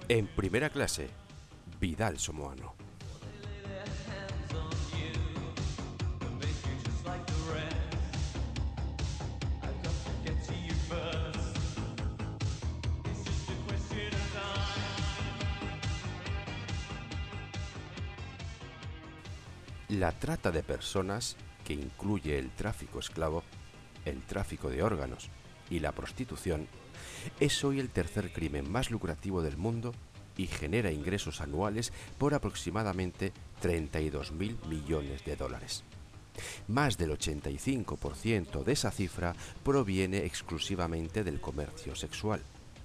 En primera clase, Vidal Somoano. La trata de personas, que incluye el tráfico esclavo, el tráfico de órganos y la prostitución, es hoy el tercer crimen más lucrativo del mundo y genera ingresos anuales por aproximadamente 32.000 millones de dólares. Más del 85% de esa cifra proviene exclusivamente del comercio sexual.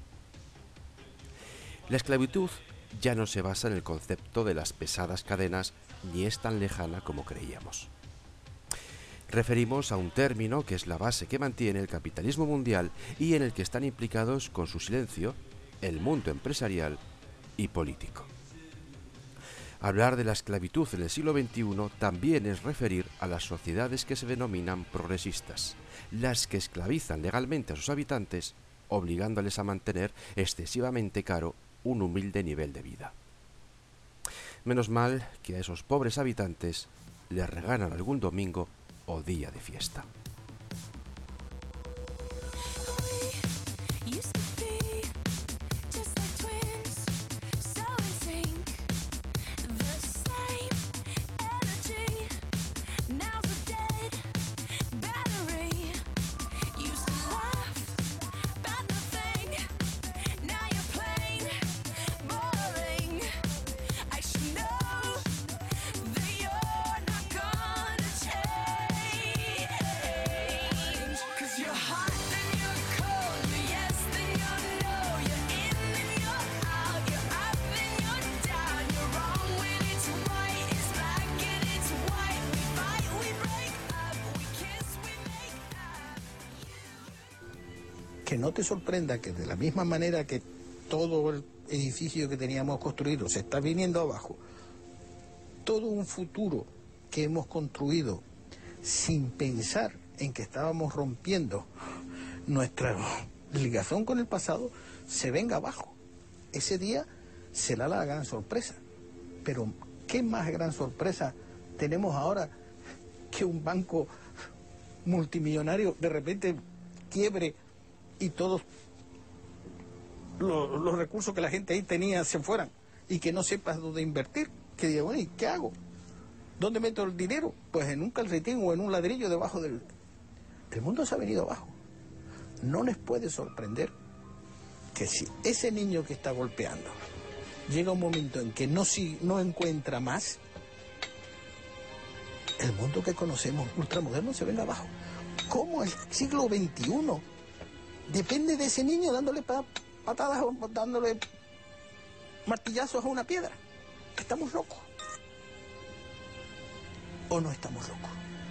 La esclavitud ya no se basa en el concepto de las pesadas cadenas ni es tan lejana como creíamos. Referimos a un término que es la base que mantiene el capitalismo mundial y en el que están implicados con su silencio el mundo empresarial y político. Hablar de la esclavitud en el siglo XXI también es referir a las sociedades que se denominan progresistas, las que esclavizan legalmente a sus habitantes, obligándoles a mantener excesivamente caro un humilde nivel de vida. Menos mal que a esos pobres habitantes les regalan algún domingo o día de fiesta. Que no te sorprenda que de la misma manera que todo el edificio que teníamos construido se está viniendo abajo, todo un futuro que hemos construido sin pensar en que estábamos rompiendo nuestra ligación con el pasado, se venga abajo. Ese día será la gran sorpresa. Pero ¿qué más gran sorpresa tenemos ahora que un banco multimillonario de repente quiebre y todos los recursos que la gente ahí tenía se fueran y que no sepas dónde invertir? Que diga, bueno, ¿y qué hago? ¿Dónde meto el dinero? Pues en un calcetín o en un ladrillo debajo del... El mundo se ha venido abajo. No les puede sorprender que si ese niño que está golpeando llega un momento en que no encuentra más, el mundo que conocemos ultramoderno se venga abajo. ¿Cómo el siglo XXI depende de ese niño dándole patadas o dándole martillazos a una piedra? ¿Estamos locos? ¿O no estamos locos?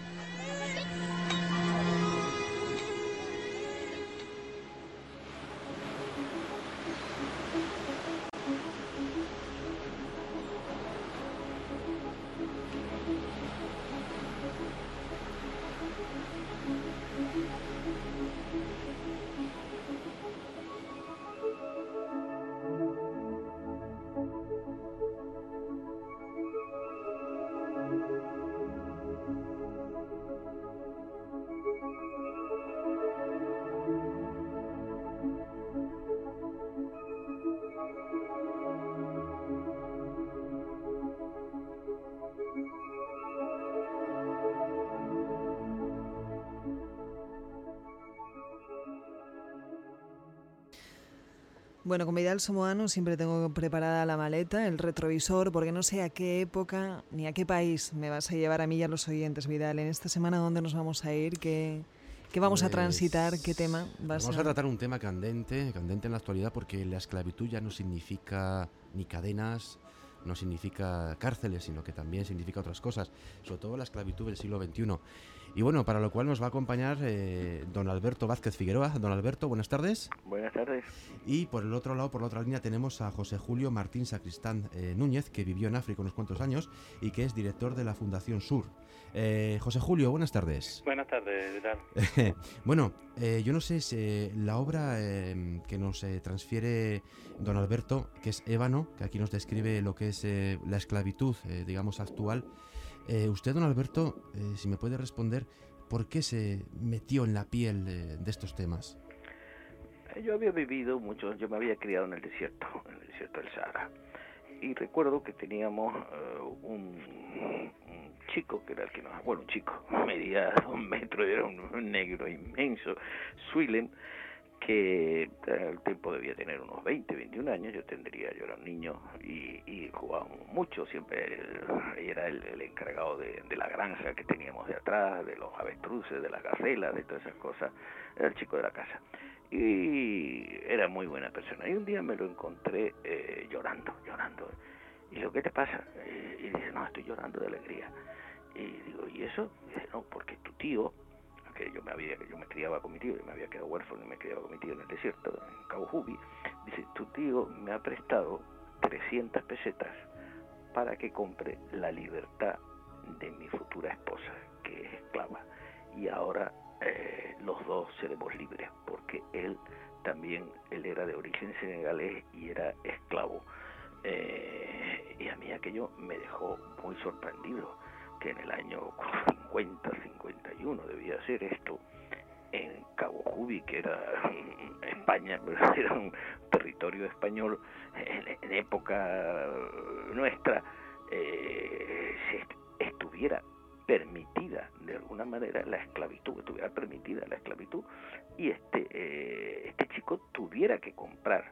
Bueno, con Vidal Somoano siempre tengo preparada la maleta, el retrovisor, porque no sé a qué época ni a qué país me vas a llevar a mí y a los oyentes, Vidal. En esta semana, ¿dónde nos vamos a ir? ¿Qué vamos a transitar? ¿Qué tema vamos a tratar? Un tema candente en la actualidad, porque la esclavitud ya no significa ni cadenas, no significa cárceles, sino que también significa otras cosas, sobre todo la esclavitud del siglo XXI. Y bueno, para lo cual nos va a acompañar don Alberto Vázquez Figueroa. Don Alberto, buenas tardes. Buenas tardes. Y por el otro lado, por la otra línea, tenemos a José Julio Martín Sacristán Núñez, que vivió en África unos cuantos años y que es director de la Fundación Sur. José Julio, buenas tardes. Buenas tardes, ¿qué tal? Bueno, yo no sé si la obra que nos transfiere don Alberto, que es Ébano, que aquí nos describe lo que es la esclavitud, digamos, actual. Usted, don Alberto, si me puede responder, ¿por qué se metió en la piel de estos temas? Yo había vivido mucho, yo me había criado en el desierto del Sahara. Y recuerdo que teníamos un chico, que era el que nos... Bueno, un chico, medía 2 metros, era un negro inmenso, Swilem, que al tiempo debía tener unos 20, 21 años, yo era un niño, y jugábamos mucho, siempre él era el encargado de la granja que teníamos de atrás, de los avestruces, de las gacelas, de todas esas cosas, era el chico de la casa. Y era muy buena persona. Y un día me lo encontré llorando. Y digo, ¿qué te pasa? Y dice, no, estoy llorando de alegría. Y digo, ¿y eso? Y dice, no, porque tu tío, que yo me criaba con mi tío, yo me había quedado huérfano y me criaba con mi tío en el desierto, en Cabo Jubi, dice, tu tío me ha prestado 300 pesetas para que compre la libertad de mi futura esposa, que es esclava. Y ahora los dos seremos libres, porque él era de origen senegalés y era esclavo. Y a mí aquello me dejó muy sorprendido, que en el año 50, 51 debía ser esto, en Cabo Jubi, que era España, era un territorio español, en época nuestra, estuviera permitida de alguna manera la esclavitud, y este chico tuviera que comprar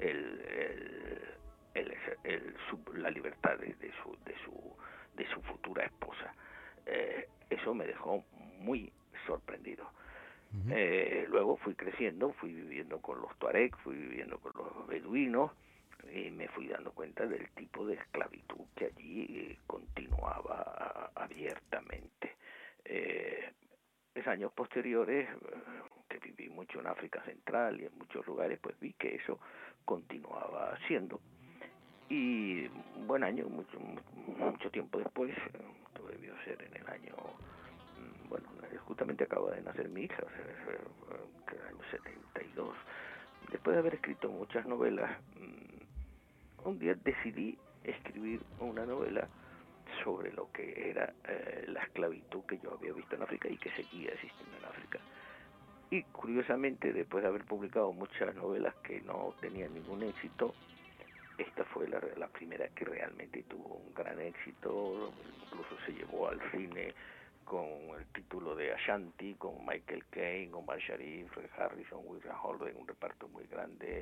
la libertad de su futura esposa. Eso me dejó muy sorprendido. Luego fui creciendo, fui viviendo con los tuareg, fui viviendo con los beduinos, y me fui dando cuenta del tipo de esclavitud que allí continuaba abiertamente. En años posteriores, que viví mucho en África Central y en muchos lugares, pues vi que eso continuaba siendo. Y buen año, mucho tiempo después, esto debió ser en el año, justamente acaba de nacer mi hija, que era el año 72. Después de haber escrito muchas novelas, un día decidí escribir una novela sobre lo que era la esclavitud que yo había visto en África y que seguía existiendo en África. Y curiosamente, después de haber publicado muchas novelas que no tenían ningún éxito, esta fue la primera que realmente tuvo un gran éxito, incluso se llevó al cine con el título de Ashanti, con Michael Caine, con Omar Sharif, Fred Harrison, William Holden, un reparto muy grande,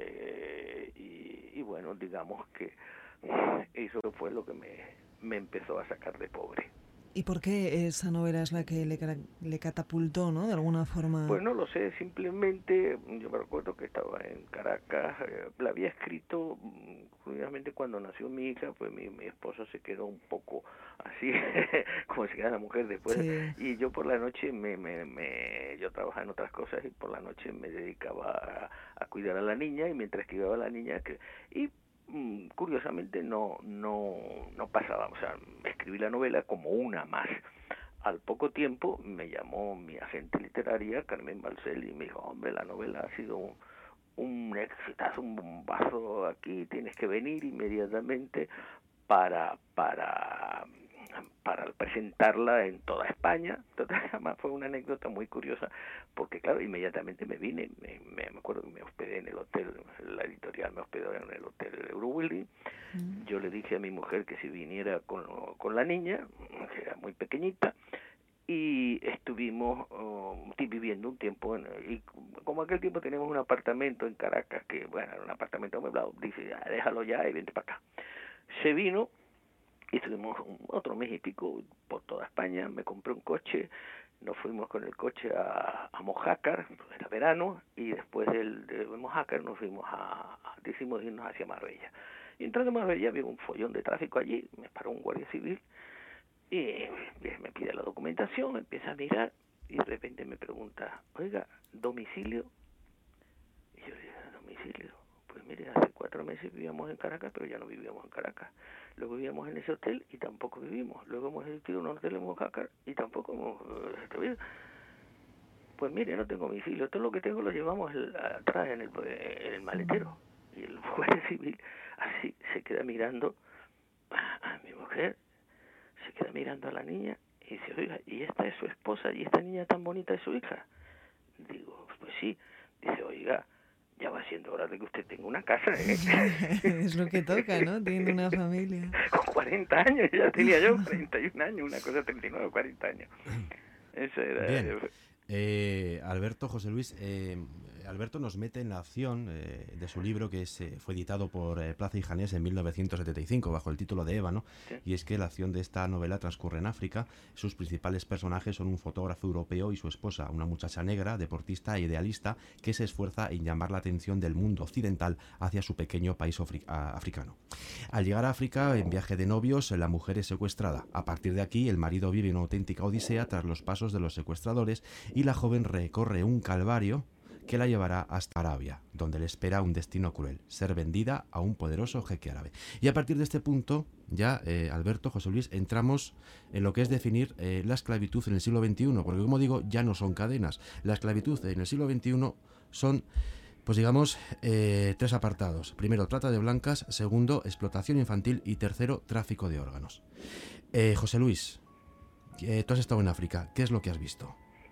y bueno, digamos que eso fue lo que me empezó a sacar de pobre. ¿Y por qué esa novela es la que le catapultó, ¿no? De alguna forma. Pues no lo sé, simplemente yo me recuerdo que estaba en Caracas, la había escrito, curiosamente cuando nació mi hija, pues mi esposa se quedó un poco así, como se queda la mujer después, sí. Y yo por la noche yo trabajaba en otras cosas y por la noche me dedicaba a cuidar a la niña, y mientras cuidaba a la niña, curiosamente no pasaba, o sea, escribí la novela como una más. Al poco tiempo me llamó mi agente literaria, Carmen Balcel, y me dijo, hombre, la novela ha sido un exitazo, un bombazo, aquí tienes que venir inmediatamente para presentarla en toda España. Entonces, además fue una anécdota muy curiosa, porque claro, inmediatamente me vine, me acuerdo que me hospedé en el hotel, la editorial me hospedó en el hotel Eurobuilding. Yo le dije a mi mujer que si viniera con la niña, que era muy pequeñita, y estuvimos viviendo un tiempo, y como aquel tiempo teníamos un apartamento en Caracas, que bueno, era un apartamento amueblado, dice, déjalo ya y vente para acá. Se vino, y estuvimos otro mes y pico por toda España. Me compré un coche, nos fuimos con el coche a Mojácar, era verano, y después de Mojácar nos fuimos decidimos irnos hacia Marbella. Y entrando en Marbella había un follón de tráfico allí, me paró un guardia civil Y me pide la documentación, empieza a mirar y de repente me pregunta, oiga, ¿domicilio? Y yo le digo, ¿domicilio? Pues mire, hace 4 meses vivíamos en Caracas, pero ya no vivíamos en Caracas. Luego vivíamos en ese hotel y tampoco vivimos. Luego hemos existido en un hotel en Mojácar y tampoco hemos vivido. Pues mire, no tengo domicilio. Todo lo que tengo lo llevamos atrás en el maletero. Y el juez civil así se queda mirando a mi mujer, se queda mirando a la niña y dice, oiga, ¿y esta es su esposa y esta niña tan bonita es su hija? Digo, pues sí. Dice, oiga, ya va siendo hora de que usted tenga una casa, ¿eh? Es lo que toca, ¿no? Tiene una familia. Con 40 años, ya tenía yo 41 años, una cosa 39, 40 años. Eso era... Bien. Alberto, José Luis, Alberto nos mete en la acción de su libro que fue editado por Plaza y Janés en 1975 bajo el título de Ébano, Sí. y es que la acción de esta novela transcurre en África. Sus principales personajes son un fotógrafo europeo y su esposa, una muchacha negra, deportista e idealista que se esfuerza en llamar la atención del mundo occidental hacia su pequeño país africano. Al llegar a África, en viaje de novios, la mujer es secuestrada. A partir de aquí, el marido vive una auténtica odisea tras los pasos de los secuestradores y la joven recorre un calvario que la llevará hasta Arabia, donde le espera un destino cruel, ser vendida a un poderoso jeque árabe. Y a partir de este punto, ya, Alberto, José Luis, entramos en lo que es definir la esclavitud en el siglo XXI, porque como digo, ya no son cadenas. La esclavitud en el siglo XXI son, pues digamos, 3 apartados. Primero, trata de blancas. Segundo, explotación infantil. Y tercero, tráfico de órganos. José Luis, tú has estado en África. ¿Qué es lo que has visto?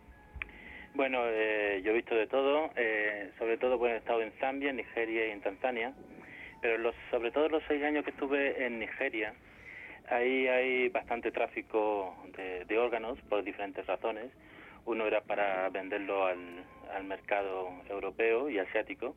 Bueno, yo he visto de todo, sobre todo pues he estado en Zambia, en Nigeria y en Tanzania, pero sobre todo los 6 años que estuve en Nigeria, ahí hay bastante tráfico de órganos por diferentes razones. Uno era para venderlo al mercado europeo y asiático,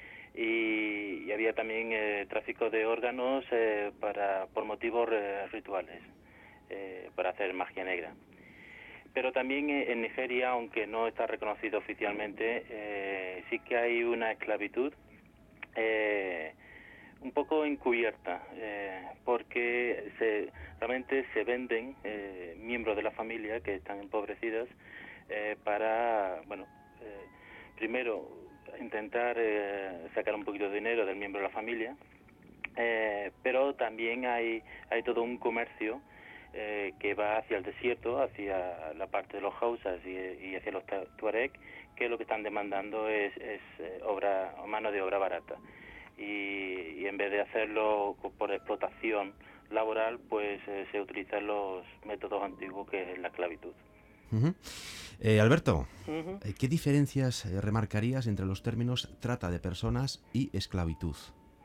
y había también tráfico de órganos por motivos rituales, para hacer magia negra. Pero también en Nigeria, aunque no está reconocido oficialmente, sí que hay una esclavitud un poco encubierta, porque realmente se venden miembros de la familia que están empobrecidos para, primero intentar sacar un poquito de dinero del miembro de la familia, pero también hay todo un comercio que va hacia el desierto, hacia la parte de los Hausas y hacia los Tuareg, que lo que están demandando es mano de obra barata. Y en vez de hacerlo por explotación laboral, pues se utilizan los métodos antiguos, que es la esclavitud. Alberto, ¿qué diferencias remarcarías entre los términos trata de personas y esclavitud?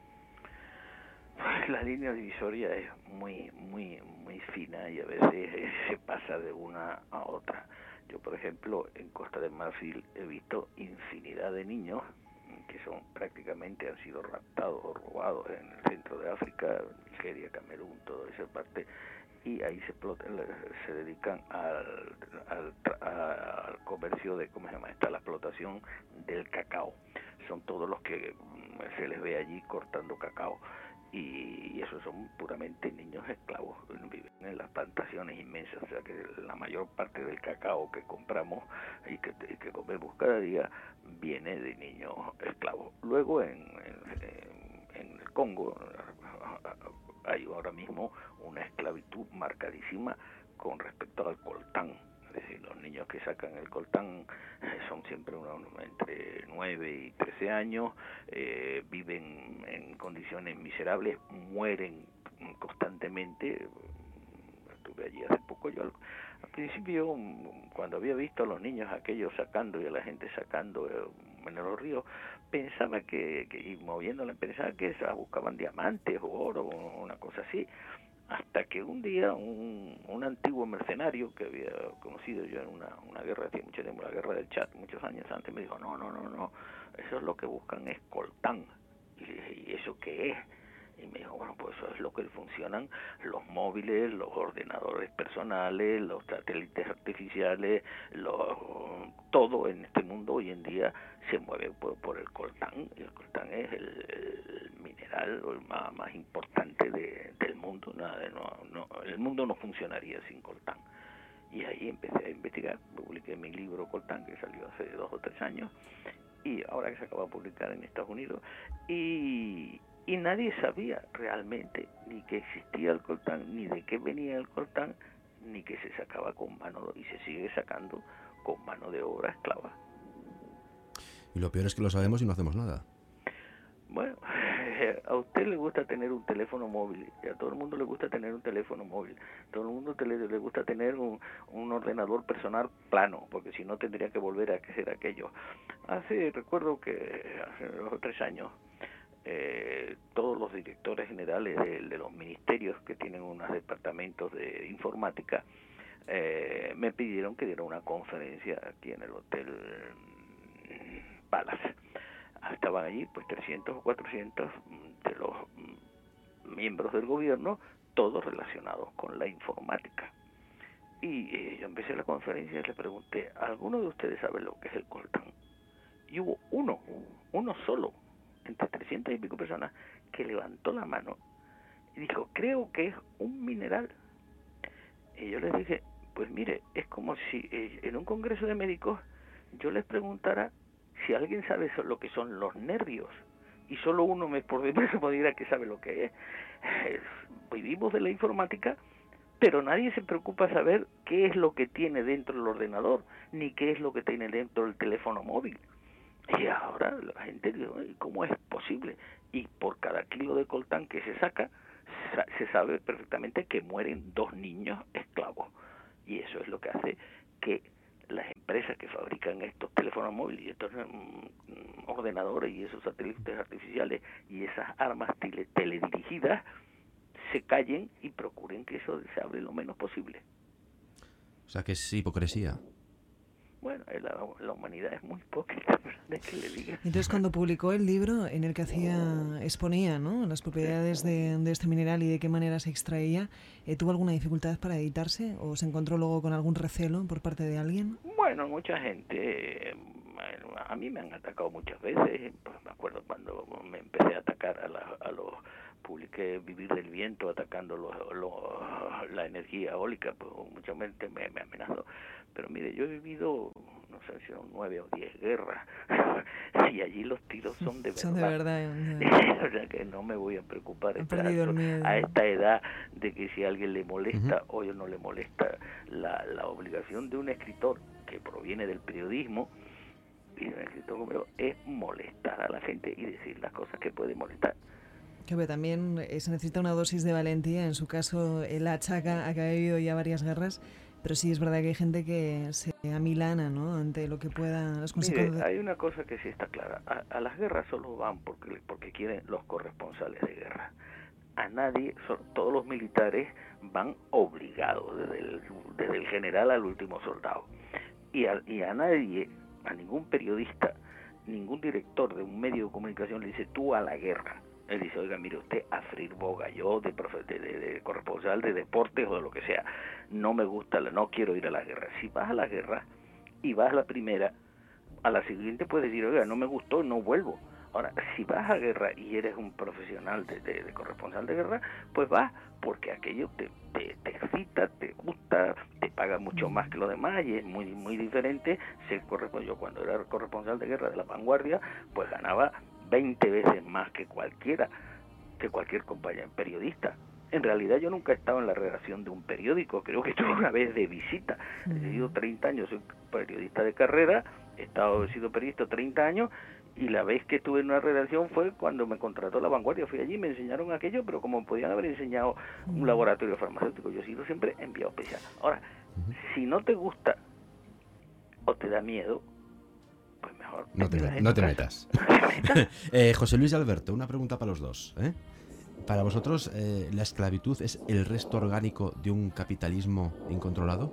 Pues la línea divisoria es muy fina y a veces se pasa de una a otra. Yo, por ejemplo, en Costa de Marfil he visto infinidad de niños que prácticamente han sido raptados o robados en el centro de África, Nigeria, Camerún, toda esa parte, y ahí se dedican al comercio de, ¿cómo se llama? La explotación del cacao. Son todos los que se les ve allí cortando cacao. Y esos son puramente niños esclavos, viven en las plantaciones inmensas, o sea que la mayor parte del cacao que compramos y que comemos cada día viene de niños esclavos. Luego en el Congo hay ahora mismo una esclavitud marcadísima con respecto al coltán. Es decir, los niños que sacan el coltán son siempre entre 9 y 13 años, viven en condiciones miserables, mueren constantemente. Estuve allí hace poco. Yo al principio, cuando había visto a los niños aquellos sacando y a la gente sacando en los ríos, pensaba y moviéndola, pensaba que buscaban diamantes o oro o una cosa así. Hasta que un día un antiguo mercenario que había conocido yo en una guerra, hacía mucho tiempo, la guerra del Chad, muchos años antes, me dijo, no, eso es lo que buscan, es coltán. Y le dije, ¿y eso qué es? Y me dijo, bueno, pues eso es lo que funcionan los móviles, los ordenadores personales, los satélites artificiales, los todo en este mundo hoy en día se mueve por el coltán. El coltán es el mineral más importante del mundo. El mundo no funcionaría sin coltán. Y ahí empecé a investigar, publiqué mi libro Coltán, que salió hace 2 o 3 años, y ahora que se acaba de publicar en Estados Unidos, y nadie sabía realmente ni que existía el coltán, ni de qué venía el coltán, ni que se sacaba con mano, y se sigue sacando con mano de obra esclava. Y lo peor es que lo sabemos y no hacemos nada. Bueno, a usted le gusta tener un teléfono móvil, y a todo el mundo le gusta tener un teléfono móvil, a todo el mundo le gusta tener un ordenador personal plano, porque si no tendría que volver a hacer aquello. Recuerdo que hace 2 o 3 años, todos los directores generales de los ministerios que tienen unos departamentos de informática me pidieron que diera una conferencia aquí en el Hotel Palace. Estaban allí pues 300 o 400 de los miembros del gobierno, todos relacionados con la informática. Y yo empecé la conferencia y le pregunté, ¿alguno de ustedes sabe lo que es el coltán? Y hubo uno solo, entre 300 y pico personas, que levantó la mano y dijo, creo que es un mineral. Y yo les dije, pues mire, es como si en un congreso de médicos yo les preguntara si alguien sabe lo que son los nervios, y solo uno me respondiera que sabe lo que es. Vivimos de la informática, pero nadie se preocupa de saber qué es lo que tiene dentro del ordenador, ni qué es lo que tiene dentro del teléfono móvil. Y ahora la gente dice, ¿cómo es posible? Y por cada kilo de coltán que se saca, se sabe perfectamente que mueren 2 niños esclavos. Y eso es lo que hace que las empresas que fabrican estos teléfonos móviles y estos ordenadores y esos satélites artificiales y esas armas teledirigidas se callen y procuren que eso se hable lo menos posible. O sea que es hipocresía. Bueno, la humanidad es muy hipócrita, ¿de qué le diga? Entonces, cuando publicó el libro en el que exponía, ¿no?, las propiedades de este mineral y de qué manera se extraía, ¿tuvo alguna dificultad para editarse o se encontró luego con algún recelo por parte de alguien? Bueno, mucha gente, a mí me han atacado muchas veces. Pues me acuerdo cuando me empecé a atacar publiqué Vivir del Viento atacando la energía eólica, pues mucha gente me amenazó. Pero mire, yo he vivido, no sé si son 9 o 10 guerras, y allí los tiros son de verdad. Son de verdad. O sea que no me voy a preocupar a esta edad de que si a alguien le molesta o no le molesta. La obligación de un escritor que proviene del periodismo, y un escritor como yo, es molestar a la gente y decir las cosas que puede molestar. Que también se necesita una dosis de valentía. En su caso, él achaca a que ha vivido ya varias guerras, pero sí es verdad que hay gente que se amilana, ¿no?, ante lo que pueda las consecuencias. Mire, hay una cosa que sí está clara. A las guerras solo van porque quieren los corresponsales de guerra. A nadie, todos los militares van obligados, desde el general al último soldado. Y a nadie, a ningún periodista, ningún director de un medio de comunicación le dice tú a la guerra. Él dice, oiga, mire usted, a freír boga, yo de corresponsal de deportes o de lo que sea, no me gusta, no quiero ir a la guerra. Si vas a la guerra y vas a la primera, a la siguiente puedes decir, oiga, no me gustó, no vuelvo. Ahora, si vas a guerra y eres un profesional de corresponsal de guerra, pues vas porque aquello te excita, te gusta, te paga mucho más que lo demás y es muy muy diferente ser corresponsal. Yo cuando era corresponsal de guerra de La Vanguardia, pues ganaba 20 veces más que cualquier compañero periodista. En realidad yo nunca he estado en la redacción de un periódico, creo que estuve una vez de visita. He sido 30 años, soy periodista de carrera, he sido periodista 30 años, y la vez que estuve en una redacción fue cuando me contrató La Vanguardia. Fui allí, me enseñaron aquello, pero como podían haber enseñado un laboratorio farmacéutico, yo he sido siempre enviado especial. Ahora, si no te gusta o te da miedo, pues mejor no te metas. José Luis y Alberto, una pregunta para los dos, ¿eh? Para vosotros, ¿la esclavitud es el resto orgánico de un capitalismo incontrolado?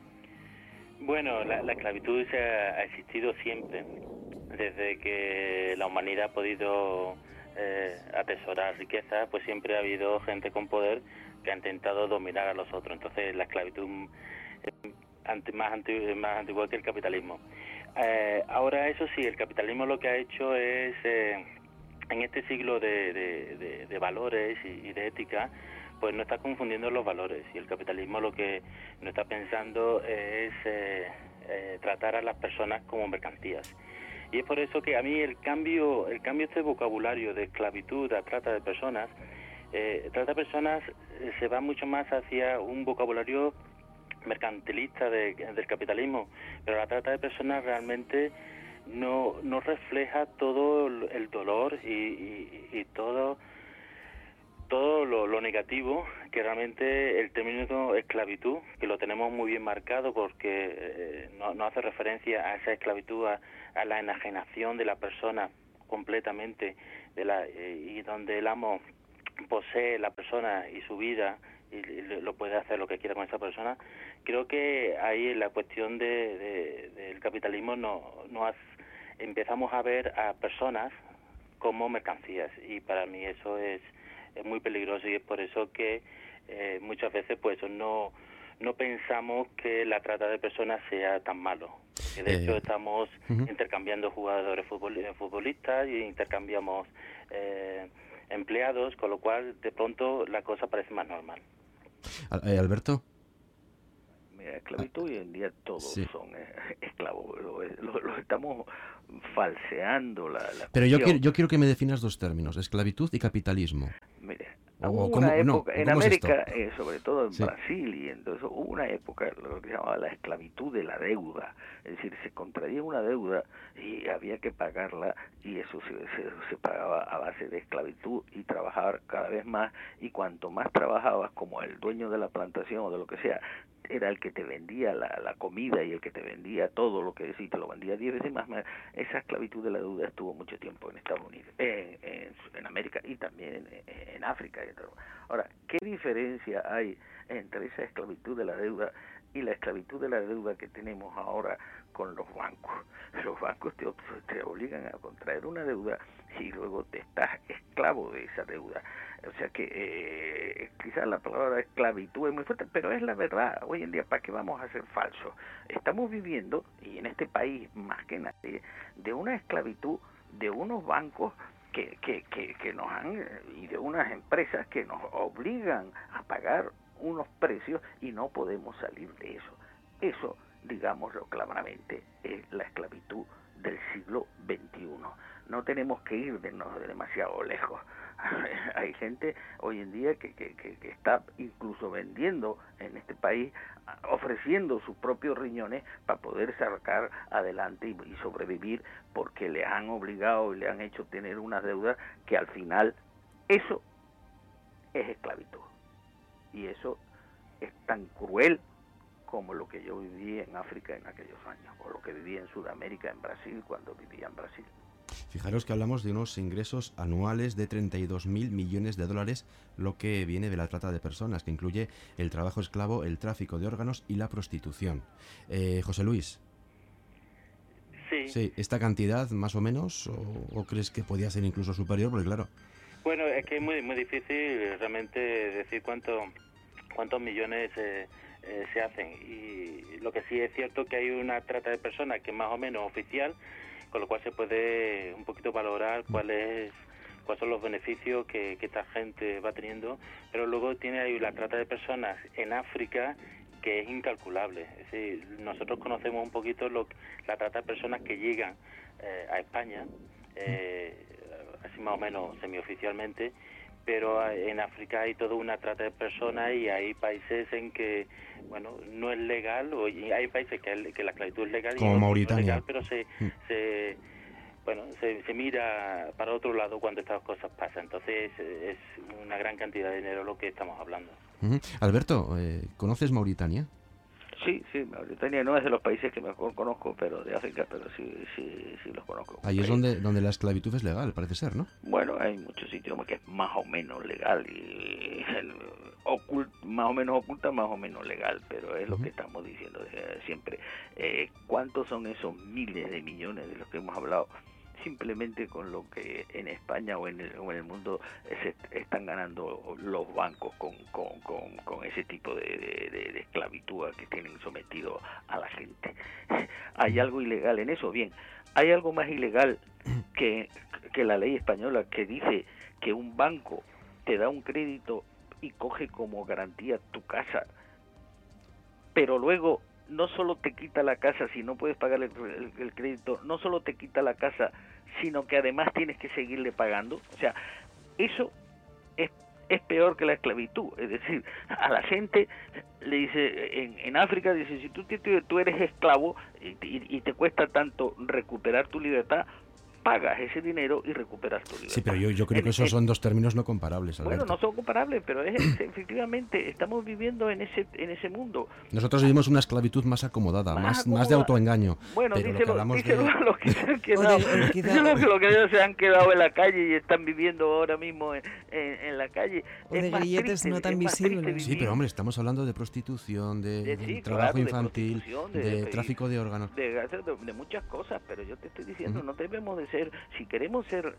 Bueno, la esclavitud ha existido siempre, desde que la humanidad ha podido atesorar riquezas, pues siempre ha habido gente con poder que ha intentado dominar a los otros. Entonces la esclavitud más antigua que el capitalismo. Ahora, eso sí, el capitalismo lo que ha hecho es, en este siglo de valores y de ética, pues no está confundiendo los valores, y el capitalismo lo que no está pensando es tratar a las personas como mercancías. Y es por eso que a mí el cambio este vocabulario de esclavitud a trata de personas, se va mucho más hacia un vocabulario mercantilista del capitalismo, pero la trata de personas realmente no refleja todo el dolor y todo lo negativo que realmente el término esclavitud, que lo tenemos muy bien marcado porque no hace referencia a esa esclavitud, a la enajenación de la persona completamente, y donde el amo posee la persona y su vida y lo puede hacer lo que quiera con esa persona. Creo que ahí la cuestión del capitalismo empezamos a ver a personas como mercancías, y para mí eso es muy peligroso, y es por eso que muchas veces pues no pensamos que la trata de personas sea tan malo, que de hecho estamos intercambiando jugadores futbolistas y intercambiamos empleados, con lo cual de pronto la cosa parece más normal. Alberto. Mira, esclavitud hoy en día todos son esclavos, lo estamos falseando la Pero yo quiero que me definas dos términos, esclavitud y capitalismo. Mire, hubo una época en América, es sobre todo en Brasil, y entonces hubo una época, lo que se llamaba la esclavitud de la deuda, es decir, se contraía una deuda y había que pagarla, y eso se pagaba a base de esclavitud y trabajar cada vez más, y cuanto más trabajabas, como el dueño de la plantación o de lo que sea, era el que te vendía la comida y el que te vendía todo lo que decís, te lo vendía 10 veces más. Esa esclavitud de la deuda estuvo mucho tiempo en Estados Unidos, en América, y también en África. Ahora, ¿qué diferencia hay entre esa esclavitud de la deuda y la esclavitud de la deuda que tenemos ahora con los bancos? Los bancos te obligan a contraer una deuda y luego te estás esclavo de esa deuda. O sea que quizás la palabra esclavitud es muy fuerte, pero es la verdad. Hoy en día, ¿para qué vamos a ser falsos? Estamos viviendo, y en este país más que nadie, de una esclavitud de unos bancos que nos han, y de unas empresas que nos obligan a pagar unos precios y no podemos salir de eso. Eso, digámoslo claramente, es la esclavitud del siglo XXI. No tenemos que ir demasiado lejos. Hay gente hoy en día que está incluso vendiendo en este país, ofreciendo sus propios riñones para poder sacar adelante y sobrevivir, porque le han obligado y le han hecho tener unas deudas que al final eso es esclavitud. Y eso es tan cruel como lo que yo viví en África en aquellos años, o lo que viví en Sudamérica, en Brasil, cuando vivía en Brasil. Fijaros que hablamos de unos ingresos anuales de 32.000 millones de dólares, lo que viene de la trata de personas, que incluye el trabajo esclavo, el tráfico de órganos y la prostitución. José Luis. Sí, ¿esta cantidad más o menos, o crees que podía ser incluso superior? Porque claro... Bueno, es que es muy difícil realmente decir cuántos millones se hacen, y lo que sí es cierto que hay una trata de personas que es más o menos oficial, con lo cual se puede un poquito valorar cuáles son los beneficios que esta gente va teniendo, pero luego tiene ahí la trata de personas en África, que es incalculable. Es decir, nosotros conocemos un poquito la trata de personas que llegan a España, así más o menos semioficialmente, pero en África hay toda una trata de personas, y hay países en que, bueno, no es legal, o hay países que la esclavitud es legal, como Mauritania, no es legal, pero se mira para otro lado cuando estas cosas pasan. Entonces es una gran cantidad de dinero lo que estamos hablando. Alberto, ¿conoces Mauritania? Sí, Mauritania no es de los países que mejor conozco, pero de África, pero sí los conozco. Ahí es donde la esclavitud es legal, parece ser, ¿no? Bueno, hay muchos sitios que es más o menos legal, y más o menos oculta, más o menos legal, pero es lo que estamos diciendo siempre. ¿Cuántos son esos miles de millones de los que hemos hablado? simplemente con lo que en España o en el mundo se están ganando los bancos con ese tipo de esclavitud que tienen sometido a la gente. ¿Hay algo ilegal en eso? Bien, hay algo más ilegal que la ley española, que dice que un banco te da un crédito y coge como garantía tu casa, pero luego no solo te quita la casa si no puedes pagar el crédito, no solo te quita la casa, sino que además tienes que seguirle pagando. O sea, eso es peor que la esclavitud. Es decir, a la gente le dice, en África, dice, si tú eres esclavo y te cuesta tanto recuperar tu libertad, pagas ese dinero y recuperas tu libertad. Sí, pero yo creo que esos son dos términos no comparables, Alberto. Bueno, no son comparables, pero efectivamente estamos viviendo en ese mundo. Nosotros vivimos una esclavitud más acomodada, más de autoengaño. Bueno, pero díselo a los que se han quedado, lo que ellos se han quedado en la calle y están viviendo ahora mismo en la calle. O de grilletes no tan visibles. Sí, pero hombre, estamos hablando de prostitución, de trabajo infantil, de tráfico de órganos. De muchas cosas, pero yo te estoy diciendo, no debemos de ser, si queremos ser,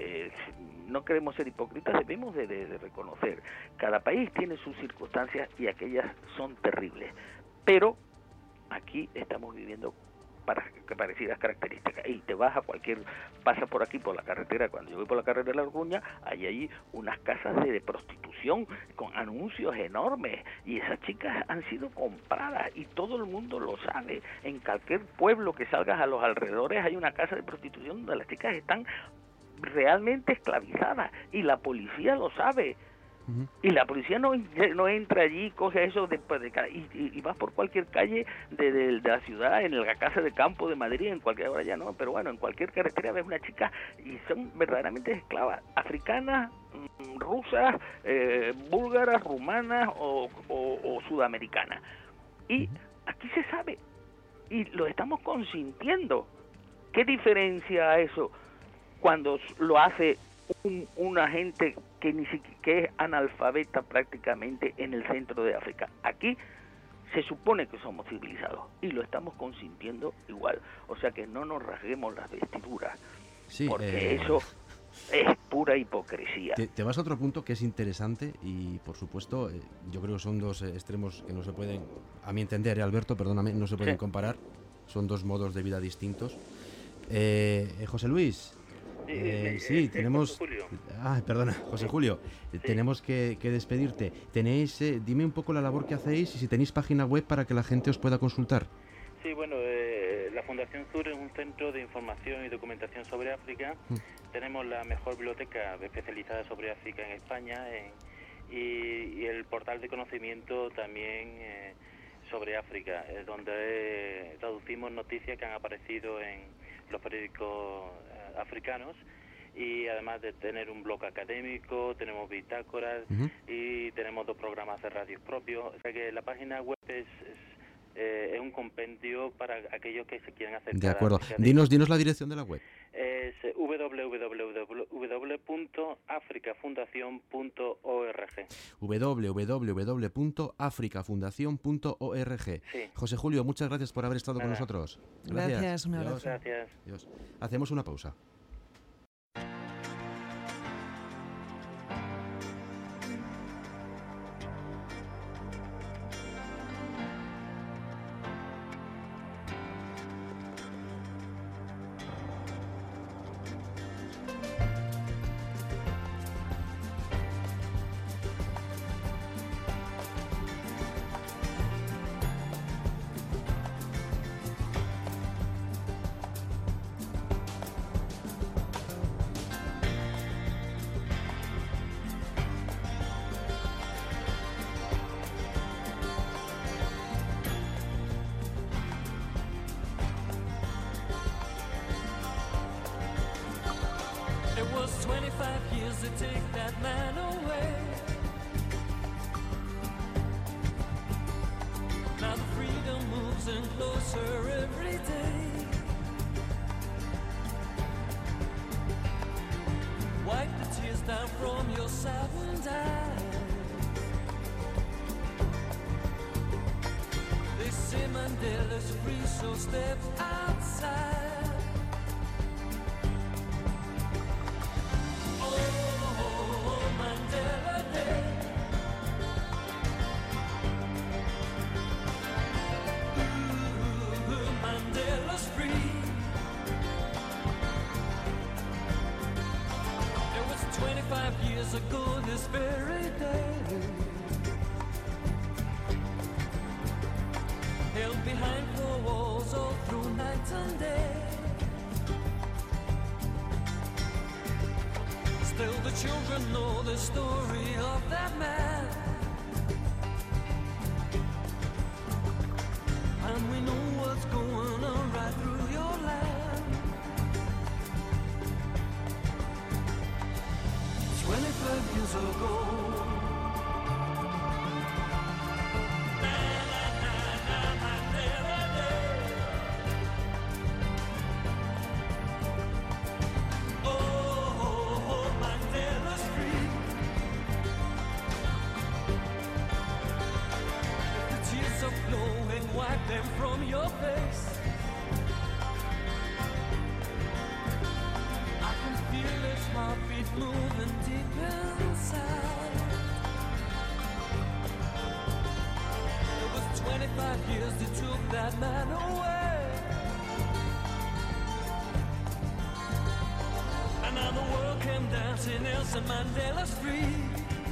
no queremos ser hipócritas, debemos de reconocer, cada país tiene sus circunstancias y aquellas son terribles, pero aquí estamos viviendo parecidas características, y te vas pasas por aquí por la carretera, cuando yo voy por la carretera de La Orguña, hay allí unas casas de prostitución con anuncios enormes, y esas chicas han sido compradas y todo el mundo lo sabe. En cualquier pueblo que salgas a los alrededores hay una casa de prostitución donde las chicas están realmente esclavizadas y la policía lo sabe. Y la policía no entra allí, coge eso y vas por cualquier calle de la ciudad, en la casa de campo de Madrid, en cualquier hora ya no, pero bueno, en cualquier carretera ves una chica y son verdaderamente esclavas, africanas, rusas, búlgaras, rumanas o sudamericanas. Y aquí se sabe y lo estamos consintiendo. ¿Qué diferencia a eso cuando lo hace una gente que es analfabeta prácticamente en el centro de África? Aquí se supone que somos civilizados y lo estamos consintiendo igual. O sea que no nos rasguemos las vestiduras, sí, porque eso es pura hipocresía. Te vas a otro punto que es interesante y, por supuesto, yo creo que son dos extremos que no se pueden, a mi entender, Alberto, perdóname, no se pueden comparar. Son dos modos de vida distintos. José Luis... sí, tenemos... perdona, José Julio, tenemos que despedirte. Dime un poco la labor que hacéis y si tenéis página web para que la gente os pueda consultar. Sí, bueno, la Fundación Sur es un centro de información y documentación sobre África. Tenemos la mejor biblioteca especializada sobre África en España y el portal de conocimiento también sobre África, donde traducimos noticias que han aparecido en los periódicos africanos, y además de tener un blog académico, tenemos bitácoras y tenemos 2 programas de radio propios. O sea que la página web es un compendio para aquellos que se quieran acercar. De acuerdo. Dinos la dirección de la web. Es www.africafundacion.org. www.africafundacion.org. Sí. José Julio, muchas gracias por haber estado con nosotros. Gracias, un abrazo. Gracias. Adiós. Hacemos una pausa. It was 25 years to take that man away. Now the freedom moves in closer every day. Wipe the tears down from your saddened eyes. They say Mandela's free, so step outside. 25 years ago this very day, held behind four walls all through night and day. Still the children know the story of that man, and we know what's going on right through your land. 25 years ago, wipe them from your face. I can feel his heartbeat moving deep inside. It was 25 years that took that man away, and now the world came dancing Nelson Mandela's free.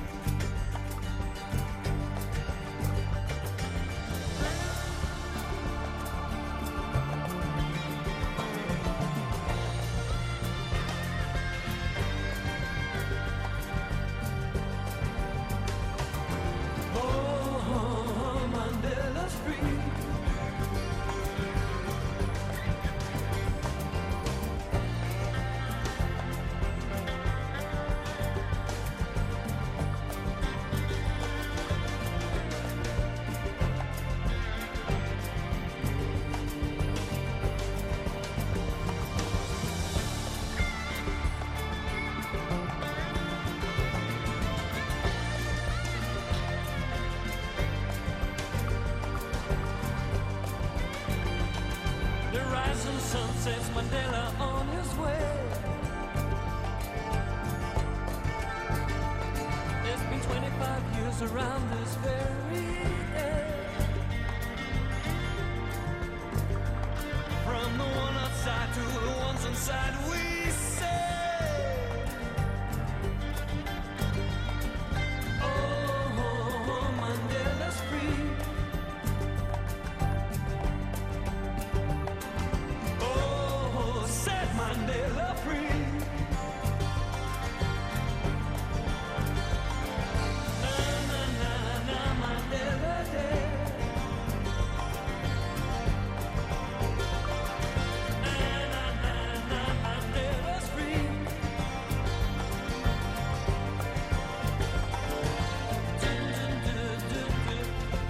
Sets Mandela on his way. It's been 25 years around this very day, from the one outside to the ones inside, we say, oh, Mandela's free. Mandela free. Na na na na Mandela Day. Na na na na Mandela's free. Dun, dun, dun, dun, dun.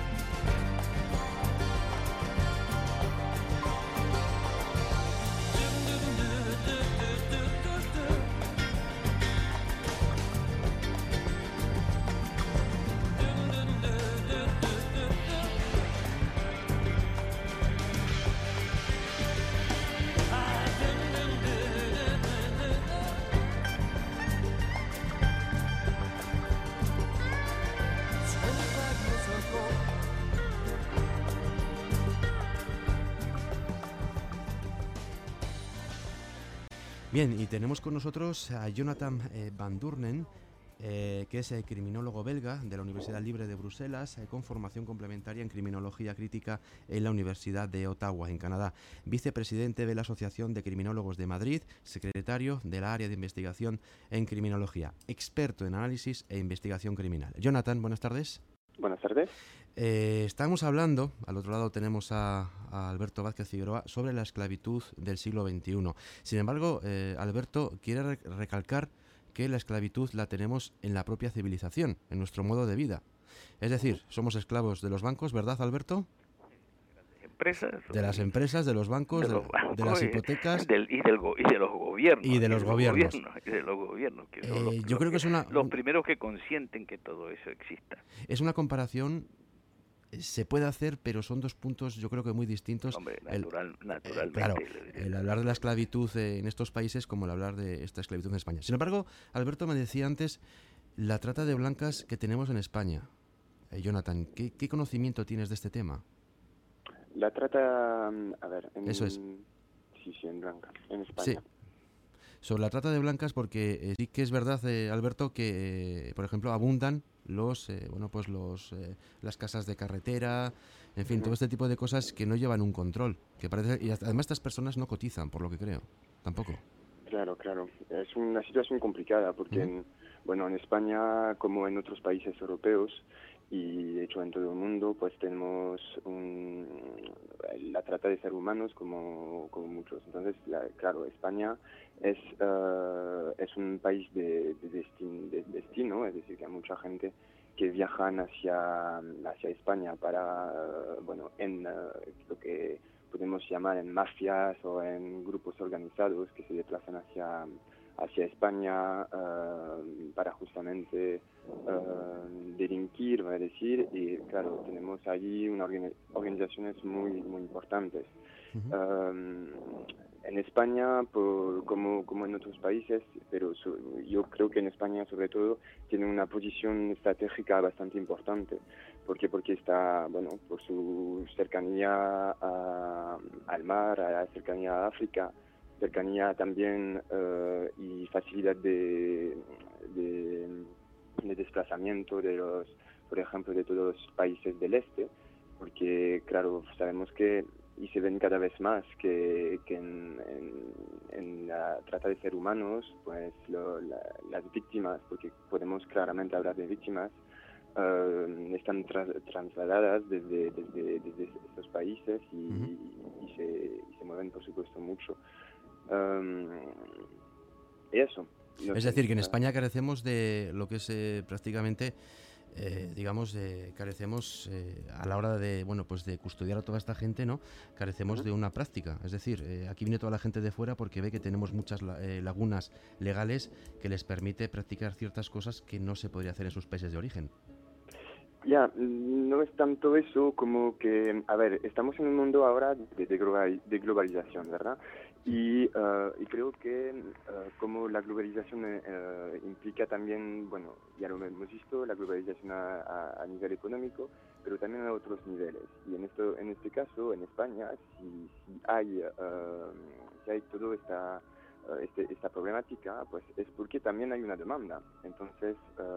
Bien, y tenemos con nosotros a Jonathan Van Durnen, que es criminólogo belga de la Universidad Libre de Bruselas, con formación complementaria en criminología crítica en la Universidad de Ottawa, en Canadá, vicepresidente de la Asociación de Criminólogos de Madrid, secretario de la área de investigación en criminología, experto en análisis e investigación criminal. Jonathan, buenas tardes. Buenas tardes. Estamos hablando, al otro lado tenemos a Alberto Vázquez Figueroa, sobre la esclavitud del siglo XXI. Sin embargo, Alberto quiere recalcar que la esclavitud la tenemos en la propia civilización, en nuestro modo de vida. Es decir, somos esclavos de los bancos, ¿verdad, Alberto? De las empresas, de los bancos, de las hipotecas y de los gobiernos. Y de los gobiernos. Yo creo que es los primeros que consienten que todo eso exista. Es una comparación, se puede hacer, pero son dos puntos yo creo que muy distintos. Hombre, naturalmente. Claro, el hablar de la esclavitud en estos países como el hablar de esta esclavitud en España. Sin embargo, Alberto me decía antes la trata de blancas que tenemos en España. Jonathan, ¿qué conocimiento tienes de este tema? La trata, a ver, Eso es. Sí, en blanca, en España. sobre la trata de blancas, porque sí que es verdad, Alberto, que, por ejemplo, abundan las casas de carretera, en fin, todo este tipo de cosas que no llevan un control, que parece, y además estas personas no cotizan, por lo que creo, tampoco. Claro. Es una situación complicada porque, en España, como en otros países europeos, y de hecho en todo el mundo, pues tenemos la trata de seres humanos como muchos. Entonces, claro, España es un país de destino, es decir, que hay mucha gente que viajan hacia España para, en lo que podemos llamar en mafias o en grupos organizados que se desplazan hacia España para justamente delinquir, voy a decir, y claro, tenemos allí unas organizaciones muy importantes. En España, como en otros países, pero yo creo que en España sobre todo tiene una posición estratégica bastante importante, porque está, por su cercanía al mar, a la cercanía a África, cercanía también y facilidad de desplazamiento por ejemplo, de todos los países del este, porque claro, sabemos que y se ven cada vez más que en la trata de seres humanos, pues las víctimas, porque podemos claramente hablar de víctimas, están trasladadas desde estos países y se mueven, por supuesto, mucho. Y eso. Es decir, que en España carecemos de lo que es prácticamente, carecemos a la hora de custodiar a toda esta gente, ¿no? Carecemos de una práctica. Es decir, aquí viene toda la gente de fuera porque ve que tenemos muchas lagunas legales que les permite practicar ciertas cosas que no se podría hacer en sus países de origen. Ya, no es tanto eso como que, a ver, estamos en un mundo ahora de globalización, ¿verdad? Y creo que como la globalización implica también, ya lo hemos visto, la globalización a nivel económico, pero también a otros niveles. Y en este caso, en España, si hay toda esta problemática, pues es porque también hay una demanda. Entonces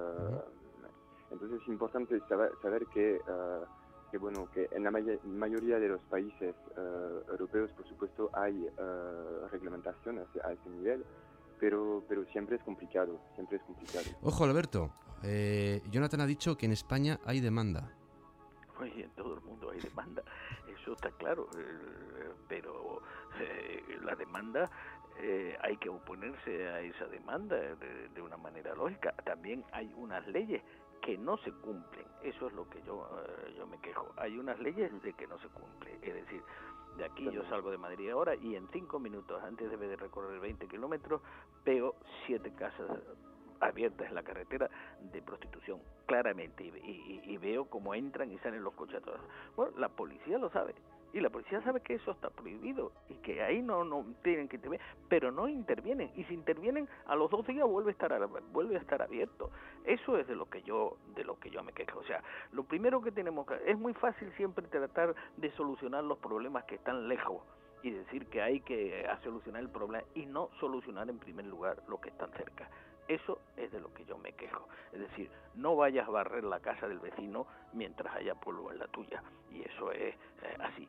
es importante saber que en la mayoría de los países europeos, por supuesto, hay reglamentaciones a ese nivel, pero siempre es complicado, Ojo, Alberto, Jonathan ha dicho que en España hay demanda. Pues en todo el mundo hay demanda, eso está claro, pero la demanda hay que oponerse a esa demanda de una manera lógica. También hay unas leyes que no se cumplen, eso es lo que yo me quejo. Hay unas leyes de que no se cumple, es decir, de aquí yo salgo de Madrid ahora y en 5 minutos, antes de recorrer 20 kilómetros, veo 7 casas abiertas en la carretera de prostitución, claramente, y veo cómo entran y salen los coches a todas. Bueno, la policía lo sabe, y la policía sabe que eso está prohibido, y que ahí no tienen que intervenir, pero no intervienen, y si intervienen, a los 2 días vuelve a estar abierto. Eso es de lo que yo me quejo. O sea, lo primero que tenemos que... Es muy fácil siempre tratar de solucionar los problemas que están lejos, y decir que hay que solucionar el problema, y no solucionar en primer lugar lo que están cerca. Eso es de lo que yo me quejo. Es decir, no vayas a barrer la casa del vecino mientras haya polvo en la tuya. Y eso es así.